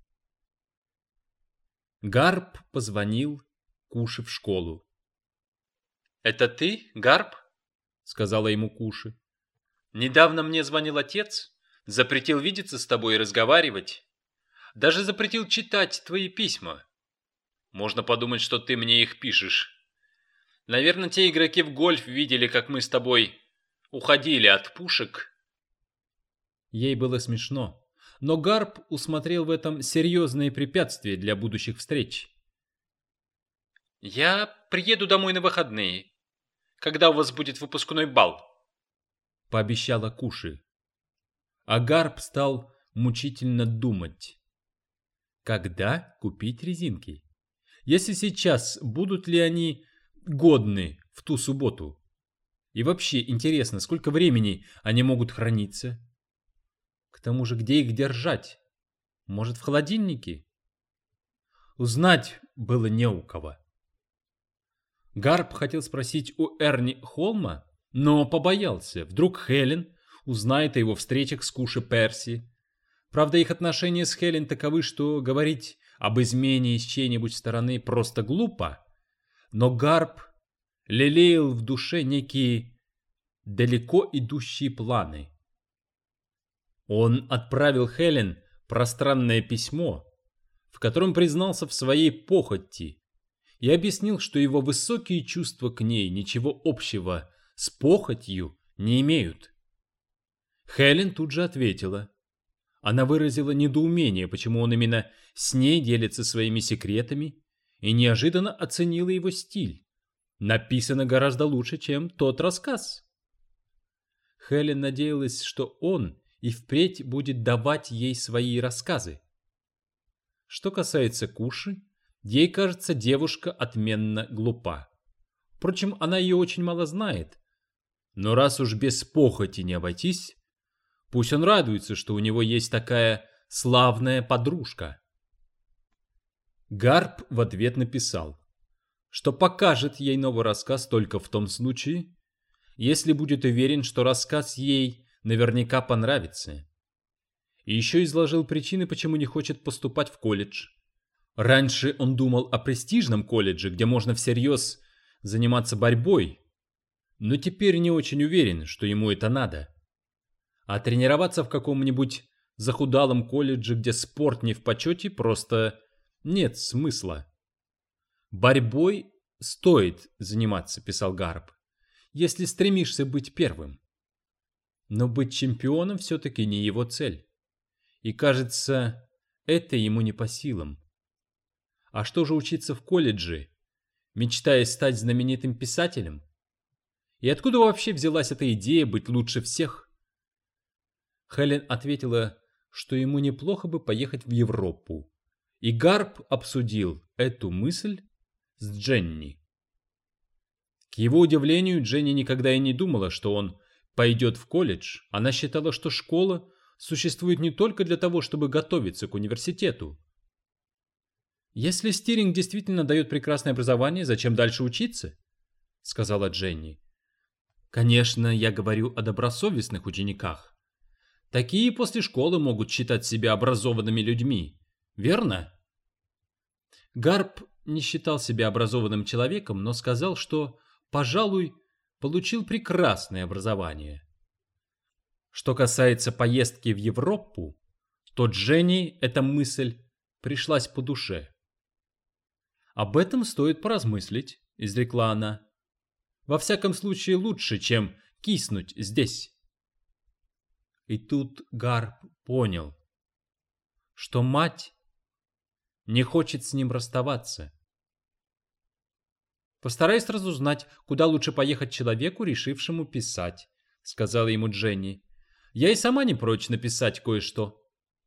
S1: Гарп позвонил Куши в школу. «Это ты, Гарп?» — сказала ему Куши. «Недавно мне звонил отец, запретил видеться с тобой и разговаривать. Даже запретил читать твои письма. Можно подумать, что ты мне их пишешь. Наверное, те игроки в гольф видели, как мы с тобой уходили от пушек». Ей было смешно, но Гарп усмотрел в этом серьезные препятствия для будущих встреч. «Я приеду домой на выходные, когда у вас будет выпускной бал», — пообещала Куши. А Гарп стал мучительно думать. Когда купить резинки? Если сейчас, будут ли они годны в ту субботу? И вообще интересно, сколько времени они могут храниться? К тому же, где их держать? Может, в холодильнике? Узнать было не у кого. Гарп хотел спросить у Эрни Холма, но побоялся. Вдруг Хелен узнает о его встречах с Куши Перси. Правда, их отношения с Хелен таковы, что говорить об измене из чьей-нибудь стороны просто глупо. Но Гарп лелеял в душе некие далеко идущие планы. Он отправил Хелен пространное письмо, в котором признался в своей похоти и объяснил, что его высокие чувства к ней ничего общего с похотью не имеют. Хелен тут же ответила. Она выразила недоумение, почему он именно с ней делится своими секретами, и неожиданно оценила его стиль. Написано гораздо лучше, чем тот рассказ. Хелен надеялась, что он и впредь будет давать ей свои рассказы. Что касается Куши, ей кажется, девушка отменно глупа. Впрочем, она ее очень мало знает. Но раз уж без похоти не обойтись, пусть он радуется, что у него есть такая славная подружка. Гарп в ответ написал, что покажет ей новый рассказ только в том случае, если будет уверен, что рассказ ей наверняка понравится. И еще изложил причины, почему не хочет поступать в колледж. Раньше он думал о престижном колледже, где можно всерьез заниматься борьбой, но теперь не очень уверен, что ему это надо. А тренироваться в каком-нибудь захудалом колледже, где спорт не в почете, просто нет смысла. «Борьбой стоит заниматься», — писал Гарп, «если стремишься быть первым. Но быть чемпионом все-таки не его цель. И кажется, это ему не по силам. А что же учиться в колледже, мечтая стать знаменитым писателем? И откуда вообще взялась эта идея быть лучше всех?» Хелен ответила, что ему неплохо бы поехать в Европу. И Гарп обсудил эту мысль с Дженни. К его удивлению, Дженни никогда и не думала, что он пойдет в колледж. Она считала, что школа существует не только для того, чтобы готовиться к университету. «Если Стиринг действительно дает прекрасное образование, зачем дальше учиться?» — сказала Дженни. «Конечно, я говорю о добросовестных учениках. Такие после школы могут считать себя образованными людьми. верно? Гарп не считал себя образованным человеком, но сказал, что, пожалуй, получил прекрасное образование. Что касается поездки в Европу, то Дженни эта мысль пришлась по душе. «Об этом стоит поразмыслить», — изрекла она. «Во всяком случае лучше, чем киснуть здесь». И тут Гарп понял, что мать не хочет с ним расставаться. «Постарайся разузнать, куда лучше поехать человеку, решившему писать», — сказала ему Дженни. «Я и сама не прочь написать кое-что».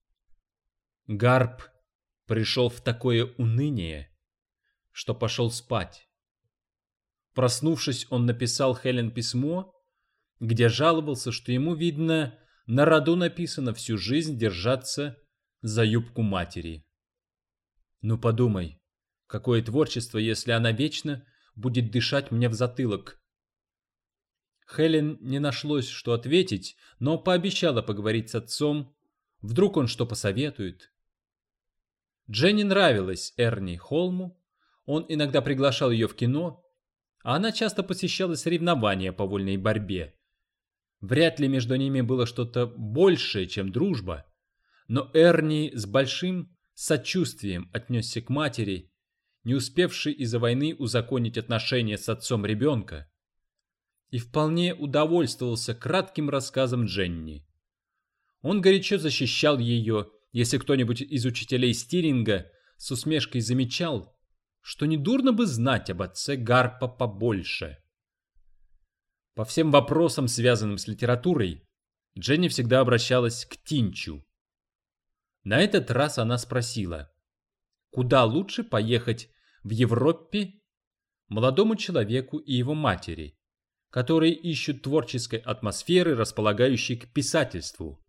S1: Гарп пришел в такое уныние, что пошел спать. Проснувшись, он написал Хелен письмо, где жаловался, что ему, видно, на роду написано всю жизнь держаться за юбку матери. Ну подумай, какое творчество, если она вечно будет дышать мне в затылок. Хелен не нашлось, что ответить, но пообещала поговорить с отцом. Вдруг он что посоветует. Дженни нравилась Эрни Холму, он иногда приглашал ее в кино, а она часто посещала соревнования по вольной борьбе. Вряд ли между ними было что-то большее, чем дружба, но Эрни с большим сочувствием отнесся к матери, не успевшей из-за войны узаконить отношения с отцом ребенка, и вполне удовольствовался кратким рассказом Дженни. Он горячо защищал ее, если кто-нибудь из учителей Стиринга с усмешкой замечал, что недурно бы знать об отце Гарпа побольше. По всем вопросам, связанным с литературой, Дженни всегда обращалась к Тинчу. На этот раз она спросила, куда лучше поехать в Европе молодому человеку и его матери, которые ищут творческой атмосферы, располагающей к писательству.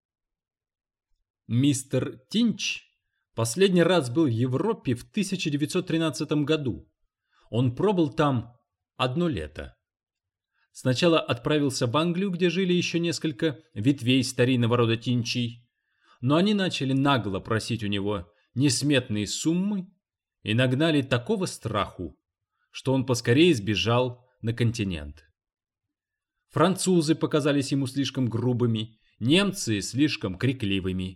S1: Мистер Тинч последний раз был в Европе в 1913 году. Он пробыл там 1 лето. Сначала отправился в Англию, где жили еще несколько ветвей старинного рода Тинчей, но они начали нагло просить у него несметные суммы и нагнали такого страху, что он поскорее сбежал на континент. Французы показались ему слишком грубыми, немцы слишком крикливыми.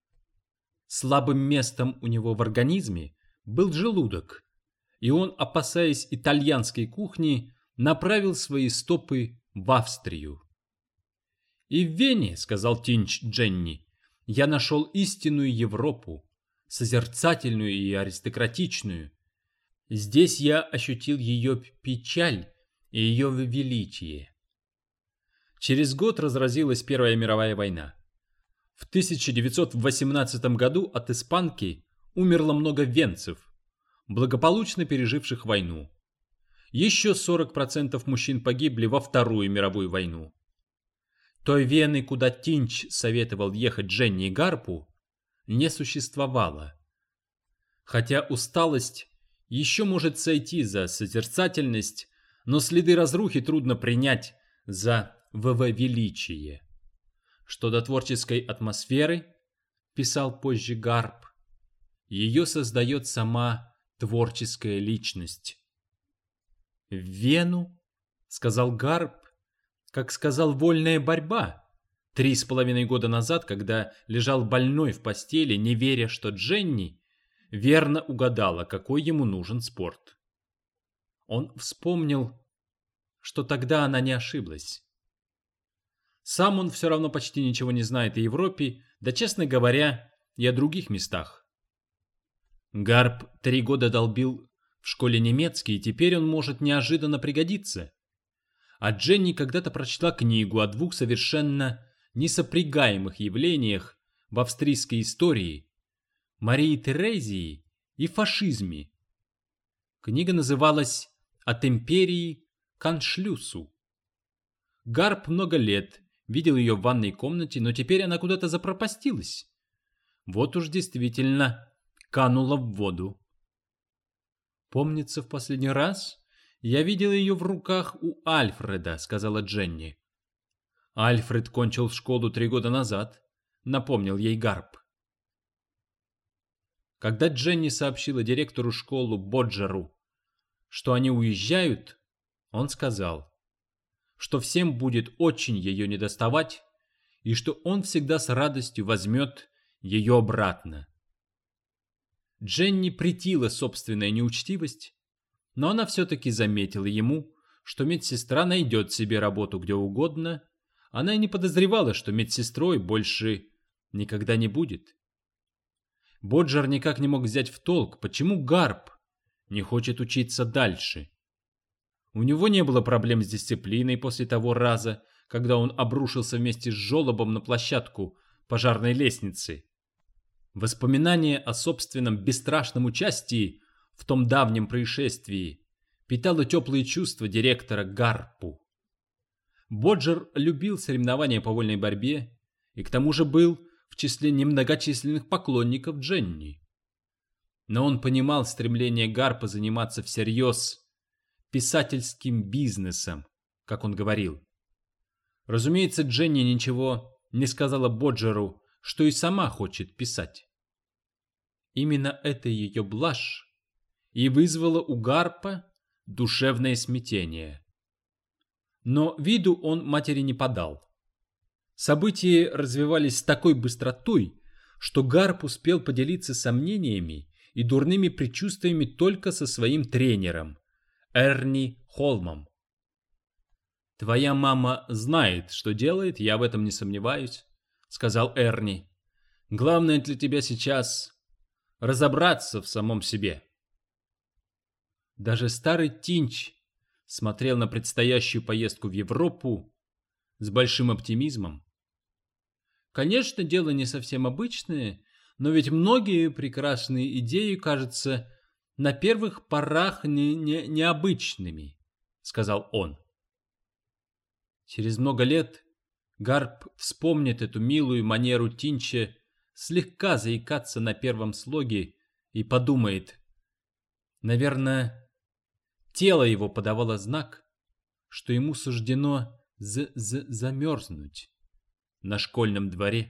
S1: Слабым местом у него в организме был желудок, и он, опасаясь итальянской кухни, направил свои стопы в Австрию. «И в Вене, — сказал Тинч Дженни, — я нашел истинную Европу, созерцательную и аристократичную. Здесь я ощутил ее печаль и ее величие». Через год разразилась Первая мировая война. В 1918 году от испанки умерло много венцев, благополучно переживших войну. Еще 40% мужчин погибли во Вторую мировую войну. Той Вены, куда Тинч советовал ехать Дженни и Гарпу, не существовало. Хотя усталость еще может сойти за созерцательность, но следы разрухи трудно принять за величие. Что до творческой атмосферы, писал позже Гарп, ее создает сама творческая личность. «В Вену, — сказал Гарп, — как сказал «Вольная борьба» 3,5 года назад, когда лежал больной в постели, не веря, что Дженни верно угадала, какой ему нужен спорт. Он вспомнил, что тогда она не ошиблась. Сам он все равно почти ничего не знает о Европе, да, честно говоря, и о других местах. Гарп 3 года долбил в школе немецкий, и теперь он может неожиданно пригодиться. А Дженни когда-то прочла книгу о 2 совершенно несопрягаемых явлениях в австрийской истории — Марии Терезии и фашизме. Книга называлась «От империи к аншлюсу». Гарп много лет видел ее в ванной комнате, но теперь она куда-то запропастилась. Вот уж действительно канула в воду. «Помнится, в последний раз я видел ее в руках у Альфреда», — сказала Дженни. «Альфред кончил школу 3 года назад», — напомнил ей Гарп. Когда Дженни сообщила директору школы Боджеру, что они уезжают, он сказал, что всем будет очень ее недоставать и что он всегда с радостью возьмет ее обратно. Дженни претила собственная неучтивость, но она все-таки заметила ему, что медсестра найдет себе работу где угодно. Она и не подозревала, что медсестрой больше никогда не будет. Боджер никак не мог взять в толк, почему Гарп не хочет учиться дальше. У него не было проблем с дисциплиной после того раза, когда он обрушился вместе с жолобом на площадку пожарной лестницы. Воспоминание о собственном бесстрашном участии в том давнем происшествии питало теплые чувства директора Гарпу. Боджер любил соревнования по вольной борьбе и к тому же был в числе немногочисленных поклонников Дженни. Но он понимал стремление Гарпа заниматься всерьез писательским бизнесом, как он говорил. Разумеется, Дженни ничего не сказала Боджеру, что и сама хочет писать. Именно это ее блажь и вызвало у Гарпа душевное смятение. Но виду он матери не подал. События развивались с такой быстротой, что Гарп успел поделиться сомнениями и дурными предчувствиями только со своим тренером, Эрни Холмом. «Твоя мама знает, что делает, я в этом не сомневаюсь», — сказал Эрни. «Главное для тебя сейчас разобраться в самом себе». Даже старый Тинч смотрел на предстоящую поездку в Европу с большим оптимизмом. Конечно, дело не совсем обычное, но ведь многие прекрасные идеи кажутся на первых порах необычными, сказал он. Через много лет Гарп вспомнит эту милую манеру Тинча слегка заикаться на первом слоге и подумает: наверное, тело его подавало знак, что ему суждено замерзнуть на школьном дворе.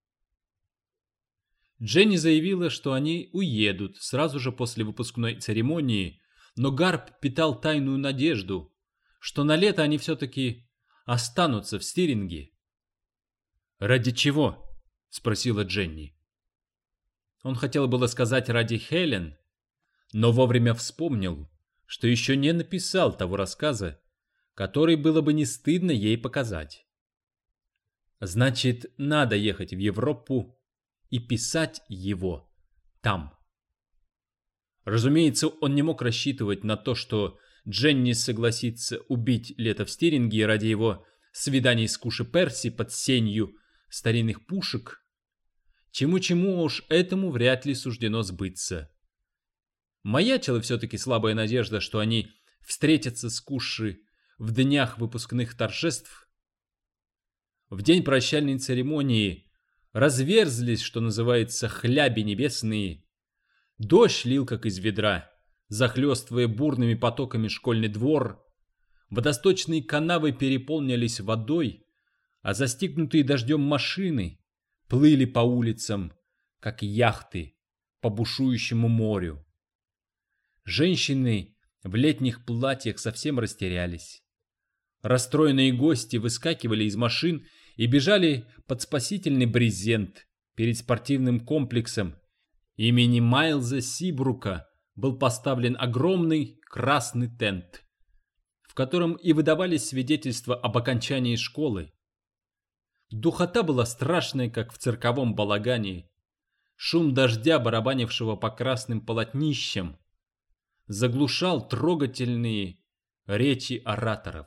S1: Дженни заявила, что они уедут сразу же после выпускной церемонии, но Гарп питал тайную надежду, что на лето они все-таки останутся в Стиринге. «Ради чего?» — спросила Дженни. Он хотел было сказать «ради Хелен», но вовремя вспомнил, что еще не написал того рассказа, который было бы не стыдно ей показать. Значит, надо ехать в Европу и писать его там. Разумеется, он не мог рассчитывать на то, что Дженни согласится убить лето в Стиринге ради его свиданий с Куши Перси под сенью старинных пушек. Чему-чему уж этому вряд ли суждено сбыться. Маячила все-таки слабая надежда, что они встретятся с Куши в днях выпускных торжеств. В день прощальной церемонии разверзлись, что называется, хляби небесные. Дождь лил, как из ведра, захлестывая бурными потоками школьный двор. Водосточные канавы переполнились водой, а застигнутые дождем машины плыли по улицам, как яхты по бушующему морю. Женщины в летних платьях совсем растерялись. Расстроенные гости выскакивали из машин и бежали под спасительный брезент. Перед спортивным комплексом имени Майлза Сибрука был поставлен огромный красный тент, в котором и выдавались свидетельства об окончании школы. Духота была страшная, как в цирковом балагане. Шум дождя, барабанившего по красным полотнищам, заглушал трогательные речи ораторов.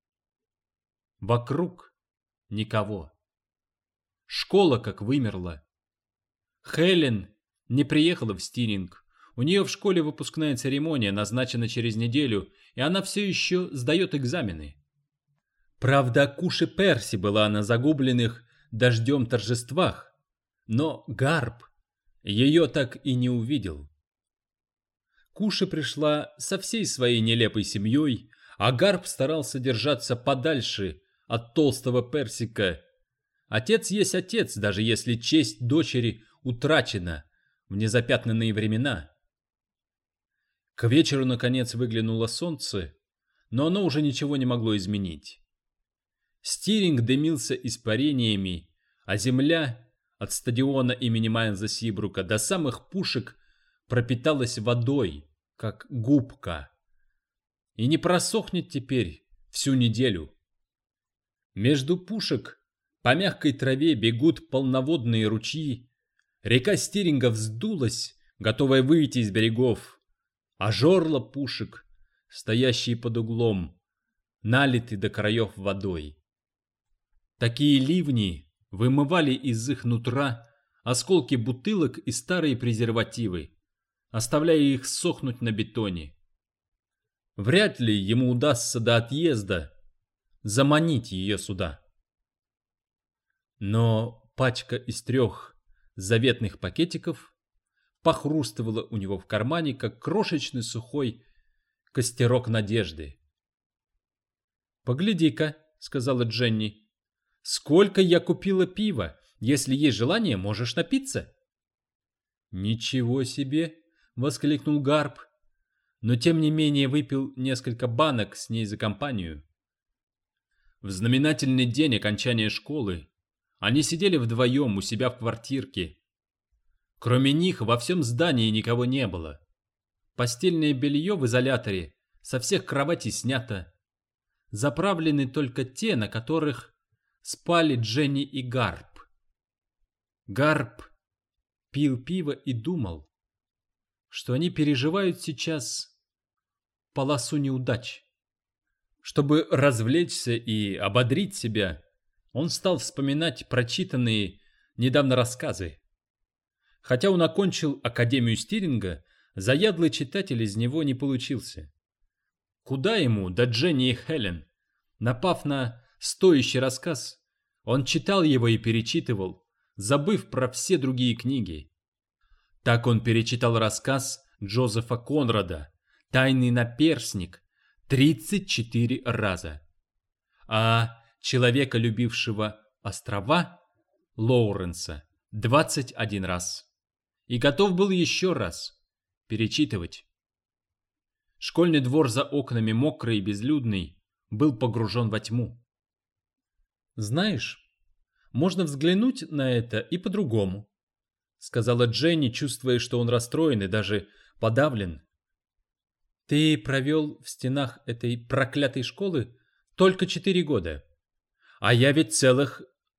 S1: Вокруг никого. Школа как вымерла. Хелен не приехала в Стиринг. У нее в школе выпускная церемония назначена через неделю, и она все еще сдает экзамены. Правда, Куши Перси была на загубленных дождем торжествах, но Гарп ее так и не увидел. Куши пришла со всей своей нелепой семьей, а Гарп старался держаться подальше от толстого Персика. Отец есть отец, даже если честь дочери утрачена в незапятнанные времена. К вечеру, наконец, выглянуло солнце, но оно уже ничего не могло изменить. Стиринг дымился испарениями, а земля от стадиона имени Майнза Сибрука до самых пушек пропиталась водой, как губка, и не просохнет теперь всю неделю. Между пушек по мягкой траве бегут полноводные ручьи, река Стиринга вздулась, готовая выйти из берегов, а жерла пушек, стоящие под углом, налиты до краев водой. Такие ливни вымывали из их нутра осколки бутылок и старые презервативы, оставляя их сохнуть на бетоне. Вряд ли ему удастся до отъезда заманить ее сюда. Но пачка из 3 заветных пакетиков похрустывала у него в кармане, как крошечный сухой костерок надежды. «Погляди-ка», — сказала Дженни, — «сколько я купила пива. Если есть желание, можешь напиться». «Ничего себе!» — воскликнул Гарп, но тем не менее выпил несколько банок с ней за компанию. В знаменательный день окончания школы они сидели вдвоем у себя в квартирке. Кроме них во всем здании никого не было. Постельное белье в изоляторе со всех кроватей снято. Заправлены только те, на которых спали Дженни и Гарп. Гарп пил пиво и думал, что они переживают сейчас полосу неудач. Чтобы развлечься и ободрить себя, он стал вспоминать прочитанные недавно рассказы. Хотя он окончил Академию Стиринга, заядлый читатель из него не получился. Куда ему до Дженни и Хелен? Напав на стоящий рассказ, он читал его и перечитывал, забыв про все другие книги. Так он перечитал рассказ Джозефа Конрада «Тайный наперсник» 34 раза, а человека, любившего острова, Лоуренса 21 раз, и готов был еще раз перечитывать. Школьный двор за окнами, мокрый и безлюдный, был погружен во тьму. «Знаешь, можно взглянуть на это и по-другому», — сказала Дженни, чувствуя, что он расстроен и даже подавлен. «Ты провел в стенах этой проклятой школы только 4 года, а я ведь целых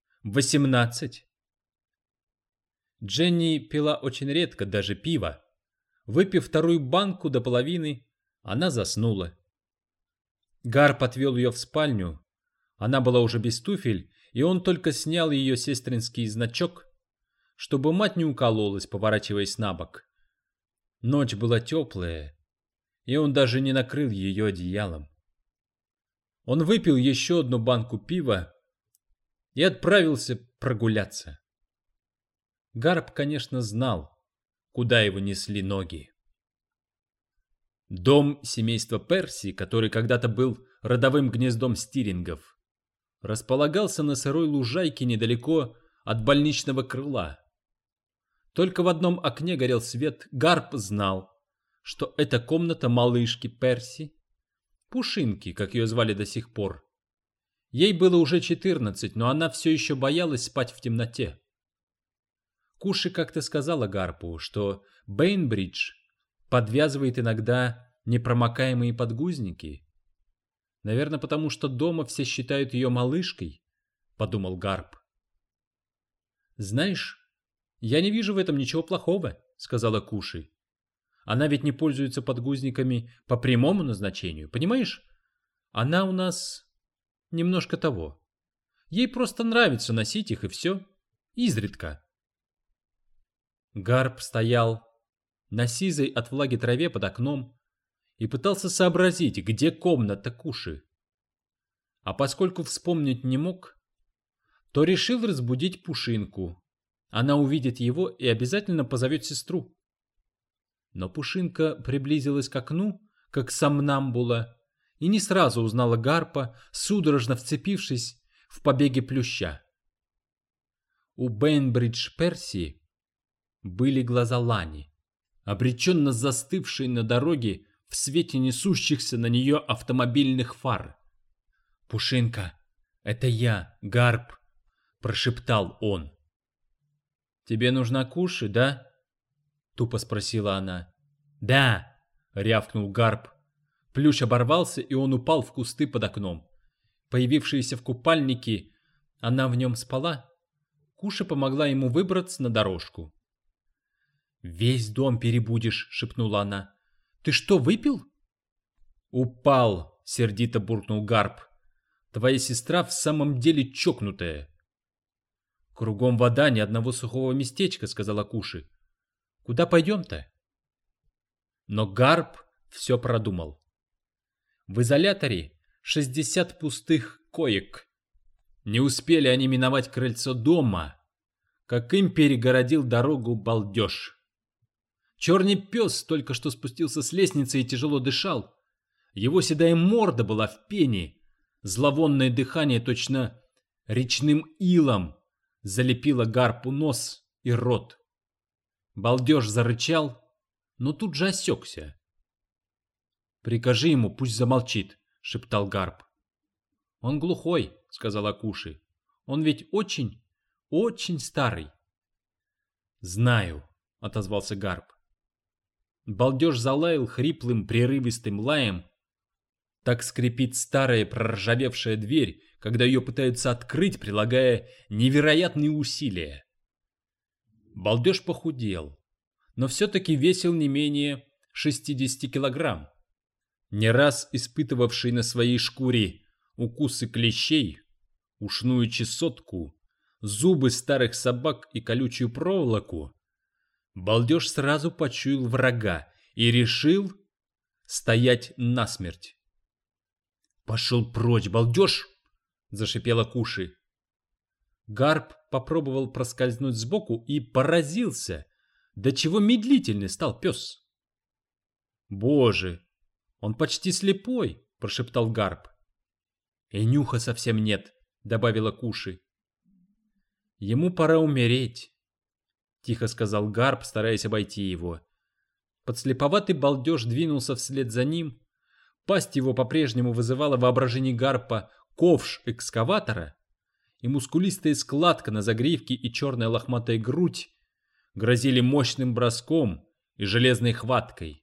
S1: 18. Дженни пила очень редко, даже пиво. Выпив 2 банку до половины, она заснула. Гарп отвел ее в спальню. Она была уже без туфель, и он только снял ее сестринский значок, чтобы мать не укололась, поворачиваясь на бок. Ночь была теплая, и он даже не накрыл ее одеялом. Он выпил еще 1 банку пива и отправился прогуляться. Гарп, конечно, знал, куда его несли ноги. Дом семейства Перси, который когда-то был родовым гнездом Стирингов, располагался на сырой лужайке недалеко от больничного крыла. Только в одном окне горел свет. Гарп знал, что это комната малышки Перси, Пушинки, как ее звали до сих пор. Ей было уже 14, но она все еще боялась спать в темноте. Куши как-то сказала Гарпу, что Бейнбридж подвязывает иногда непромокаемые подгузники. Наверное, потому что дома все считают ее малышкой, подумал Гарп. «Знаешь, я не вижу в этом ничего плохого», — сказала Куши. «Она ведь не пользуется подгузниками по прямому назначению, понимаешь? Она у нас немножко того. Ей просто нравится носить их, и все. Изредка». Гарп стоял на сизой от влаги траве под окном и пытался сообразить, где комната Куши. А поскольку вспомнить не мог, то решил разбудить Пушинку. Она увидит его и обязательно позовет сестру. Но Пушинка приблизилась к окну, как сомнамбула, и не сразу узнала Гарпа, судорожно вцепившись в побеги плюща. У Бейнбридж Перси были глаза Лани, обреченно застывшие на дороге в свете несущихся на нее автомобильных фар. «Пушинка, это я, Гарп», — прошептал он. «Тебе нужна куши, да?» — тупо спросила она. «Да!» — рявкнул Гарп. Плющ оборвался, и он упал в кусты под окном. Появившаяся в купальнике, она в нем спала. Куша помогла ему выбраться на дорожку. «Весь дом перебудешь», — шепнула она. «Ты что, выпил?» «Упал», — сердито буркнул Гарп. «Твоя сестра в самом деле чокнутая». «Кругом вода, ни одного сухого местечка», — сказала Куши. «Куда пойдем-то?» Но Гарп все продумал. В изоляторе 60 пустых коек. Не успели они миновать крыльцо дома, как им перегородил дорогу балдеж. Черный пес только что спустился с лестницы и тяжело дышал. Его седая морда была в пене, зловонное дыхание точно речным илом залепило Гарпу нос и рот. Балдеж зарычал, но тут же осекся. «Прикажи ему, пусть замолчит», — шептал Гарп. «Он глухой», — сказала Куши. «Он ведь очень, очень старый». «Знаю», — отозвался Гарп. Балдеж залаял хриплым прерывистым лаем. Так скрипит старая проржавевшая дверь, когда ее пытаются открыть, прилагая невероятные усилия. Балдеж похудел, но все-таки весил не менее 60 килограмм. Не раз испытывавший на своей шкуре укусы клещей, ушную чесотку, зубы старых собак и колючую проволоку, Балдеж сразу почуял врага и решил стоять насмерть. «Пошел прочь, Балдеж!» — зашипела Куши. Гарп попробовал проскользнуть сбоку и поразился, до чего медлительный стал пес. «Боже, он почти слепой!» — прошептал Гарп. «И нюха совсем нет», — добавила Куши. «Ему пора умереть», — тихо сказал Гарп, стараясь обойти его. Подслеповатый Балдеж двинулся вслед за ним. Пасть его по-прежнему вызывала в воображении Гарпа ковш экскаватора, и мускулистая складка на загривке и черная лохматая грудь грозили мощным броском и железной хваткой.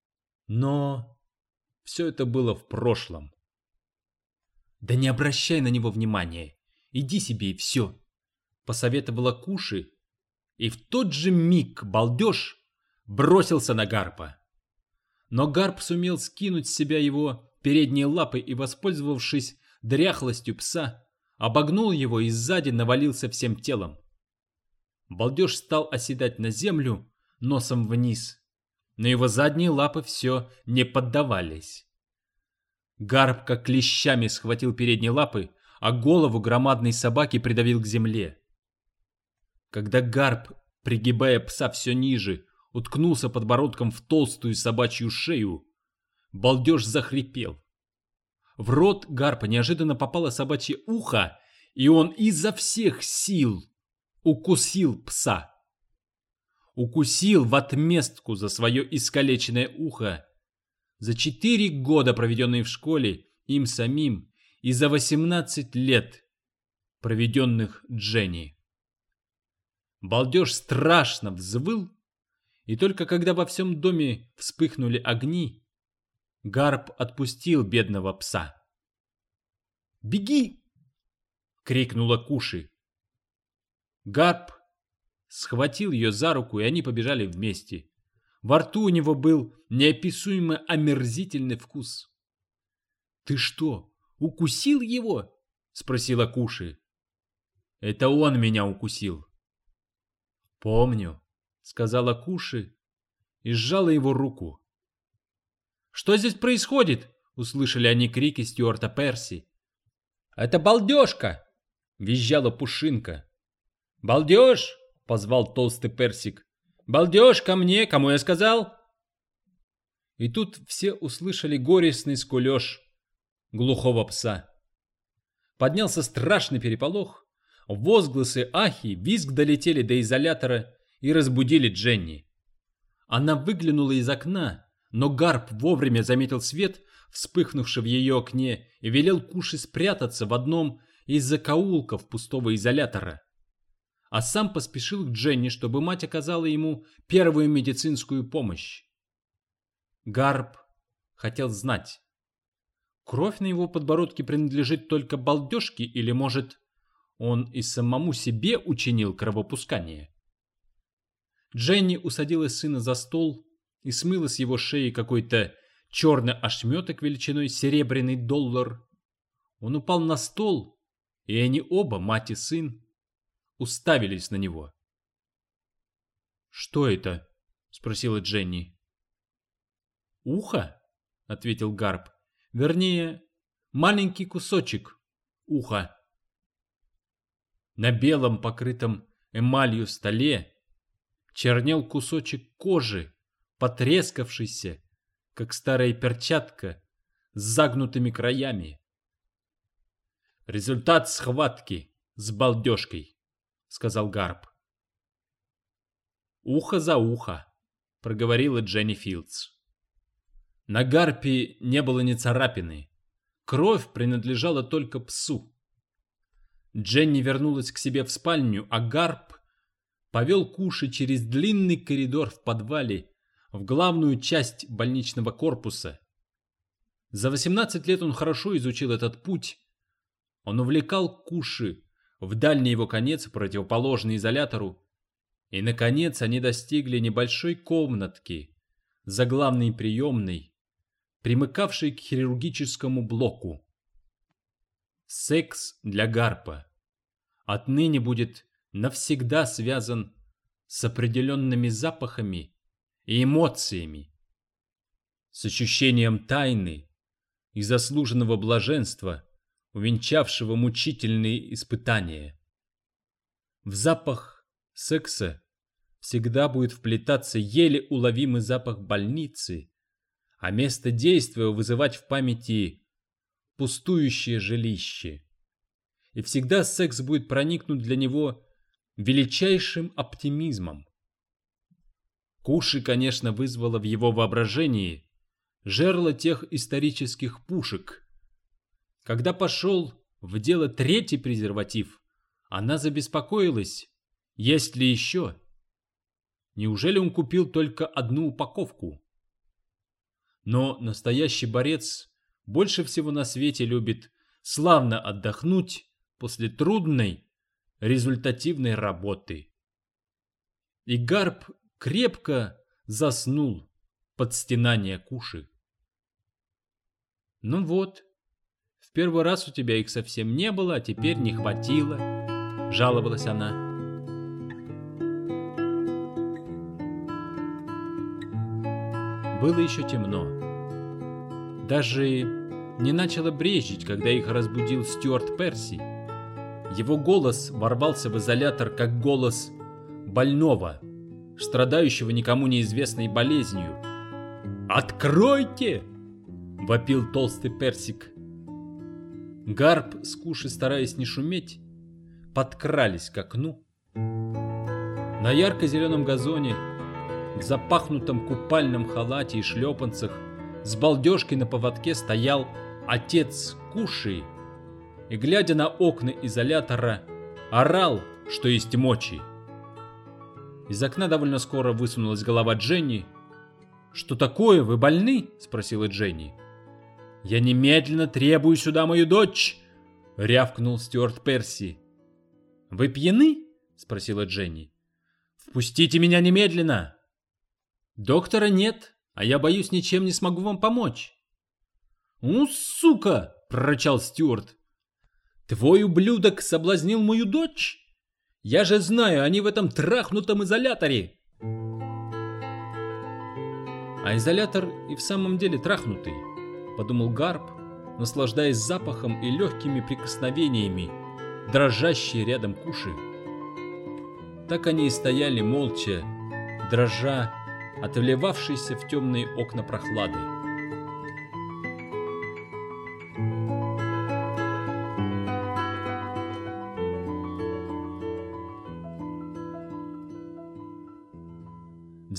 S1: Но все это было в прошлом. «Да не обращай на него внимания, иди себе и все», — посоветовала Куши, и в тот же миг Балдеж бросился на Гарпа. Но Гарп сумел скинуть с себя его передние лапы и, воспользовавшись дряхлостью пса, обогнул его и сзади навалился всем телом. Балдеж стал оседать на землю носом вниз, но его задние лапы все не поддавались. Гарп как клещами схватил передние лапы, а голову громадной собаки придавил к земле. Когда Гарп, пригибая пса все ниже, уткнулся подбородком в толстую собачью шею, Балдеж захрипел. В рот Гарпа неожиданно попало собачье ухо, и он изо всех сил укусил пса. Укусил в отместку за свое искалеченное ухо, за 4 года, проведенные в школе им самим, и за 18 лет, проведенных Дженни. Балдеж страшно взвыл, и только когда во всем доме вспыхнули огни, Гарп отпустил бедного пса. «Беги!» — крикнула Куши. Гарп схватил ее за руку, и они побежали вместе. Во рту у него был неописуемо омерзительный вкус. «Ты что, укусил его?» — спросила Куши. «Это он меня укусил». «Помню», — сказала Куши и сжала его руку. «Что здесь происходит?» — услышали они крики Стюарта Перси. «Это балдежка!» — визжала Пушинка. «Балдеж!» — позвал толстый Персик. «Балдеж, ко мне! Кому я сказал?» И тут все услышали горестный скулеж глухого пса. Поднялся страшный переполох. Возгласы, ахи, визг долетели до изолятора, и разбудили Дженни. Она выглянула из окна, но Гарп вовремя заметил свет, вспыхнувший в ее окне, и велел Куши спрятаться в одном из закоулков пустого изолятора. А сам поспешил к Дженни, чтобы мать оказала ему первую медицинскую помощь. Гарп хотел знать, кровь на его подбородке принадлежит только балдежке или, может, он и самому себе учинил кровопускание. Дженни усадила сына за стол и смыла с его шеи какой-то черный ошметок величиной серебряный $1. Он упал на стол, и они оба, мать и сын, уставились на него. «Что это?» — спросила Дженни. «Ухо?» — ответил Гарп. «Вернее, маленький кусочек уха». На белом, покрытом эмалью столе чернел кусочек кожи, потрескавшийся, как старая перчатка с загнутыми краями. «Результат схватки с балдежкой», — сказал Гарп. «Ухо за ухо», — проговорила Дженни Филдс. На Гарпе не было ни царапины. Кровь принадлежала только псу. Дженни вернулась к себе в спальню, а Гарп повел Куши через длинный коридор в подвале в главную часть больничного корпуса. За 18 лет он хорошо изучил этот путь. Он увлекал Куши в дальний его конец, противоположный изолятору, и, наконец, они достигли небольшой комнатки за главной приемной, примыкавшей к хирургическому блоку. Секс для Гарпа отныне будет навсегда связан с определенными запахами и эмоциями, с ощущением тайны и заслуженного блаженства, увенчавшего мучительные испытания. В запах секса всегда будет вплетаться еле уловимый запах больницы, а место действия вызывать в памяти пустующее жилище. И всегда секс будет проникнут для него величайшим оптимизмом. Куши, конечно, вызвало в его воображении жерло тех исторических пушек. Когда пошел в дело третий презерватив, она забеспокоилась, есть ли еще. Неужели он купил только одну упаковку? Но настоящий борец больше всего на свете любит славно отдохнуть после трудной, результативной работы. И Гарп крепко заснул под стенание Куши. «Ну вот, в первый раз у тебя их совсем не было, а теперь не хватило», — жаловалась она. Было еще темно. Даже не начало брезжить, когда их разбудил Стюарт Перси. Его голос ворвался в изолятор, как голос больного, страдающего никому неизвестной болезнью. «Откройте!» — вопил толстый Персик. Гарп с Куши, стараясь не шуметь, подкрались к окну. На ярко-зеленом газоне, в запахнутом купальном халате и шлепанцах, с балдежкой на поводке стоял отец Куши и, глядя на окна изолятора, орал, что есть мочи. Из окна довольно скоро высунулась голова Дженни. «Что такое? Вы больны?» — спросила Дженни. «Я немедленно требую сюда мою дочь!» — рявкнул Стюарт Перси. «Вы пьяны?» — спросила Дженни. «Впустите меня немедленно!» «Доктора нет, а я боюсь, ничем не смогу вам помочь». «У, сука!» — прорычал Стюарт. «Твой ублюдок соблазнил мою дочь? Я же знаю, они в этом трахнутом изоляторе!» «А изолятор и в самом деле трахнутый», — подумал Гарп, наслаждаясь запахом и легкими прикосновениями, дрожащей рядом Куши. Так они и стояли молча, дрожа от вливавшейся в темные окна прохлады.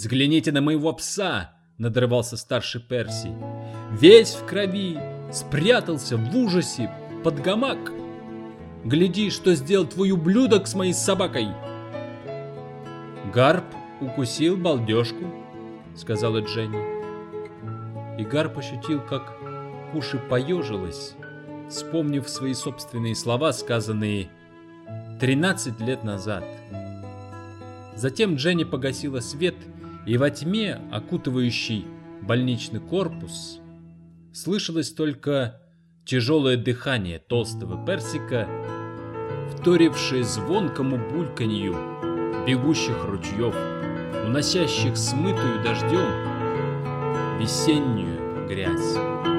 S1: «Взгляните на моего пса!» — надрывался старший Перси. «Весь в крови, спрятался в ужасе под гамак. Гляди, что сделал твой ублюдок с моей собакой!» «Гарп укусил балдежку», — сказала Дженни. И Гарп ощутил, как уши поежилась, вспомнив свои собственные слова, сказанные 13 лет назад. Затем Дженни погасила свет, и во тьме, окутывающей больничный корпус, слышалось только тяжелое дыхание толстого Персика, вторившее звонкому бульканью бегущих ручьев, уносящих смытую дождем весеннюю грязь.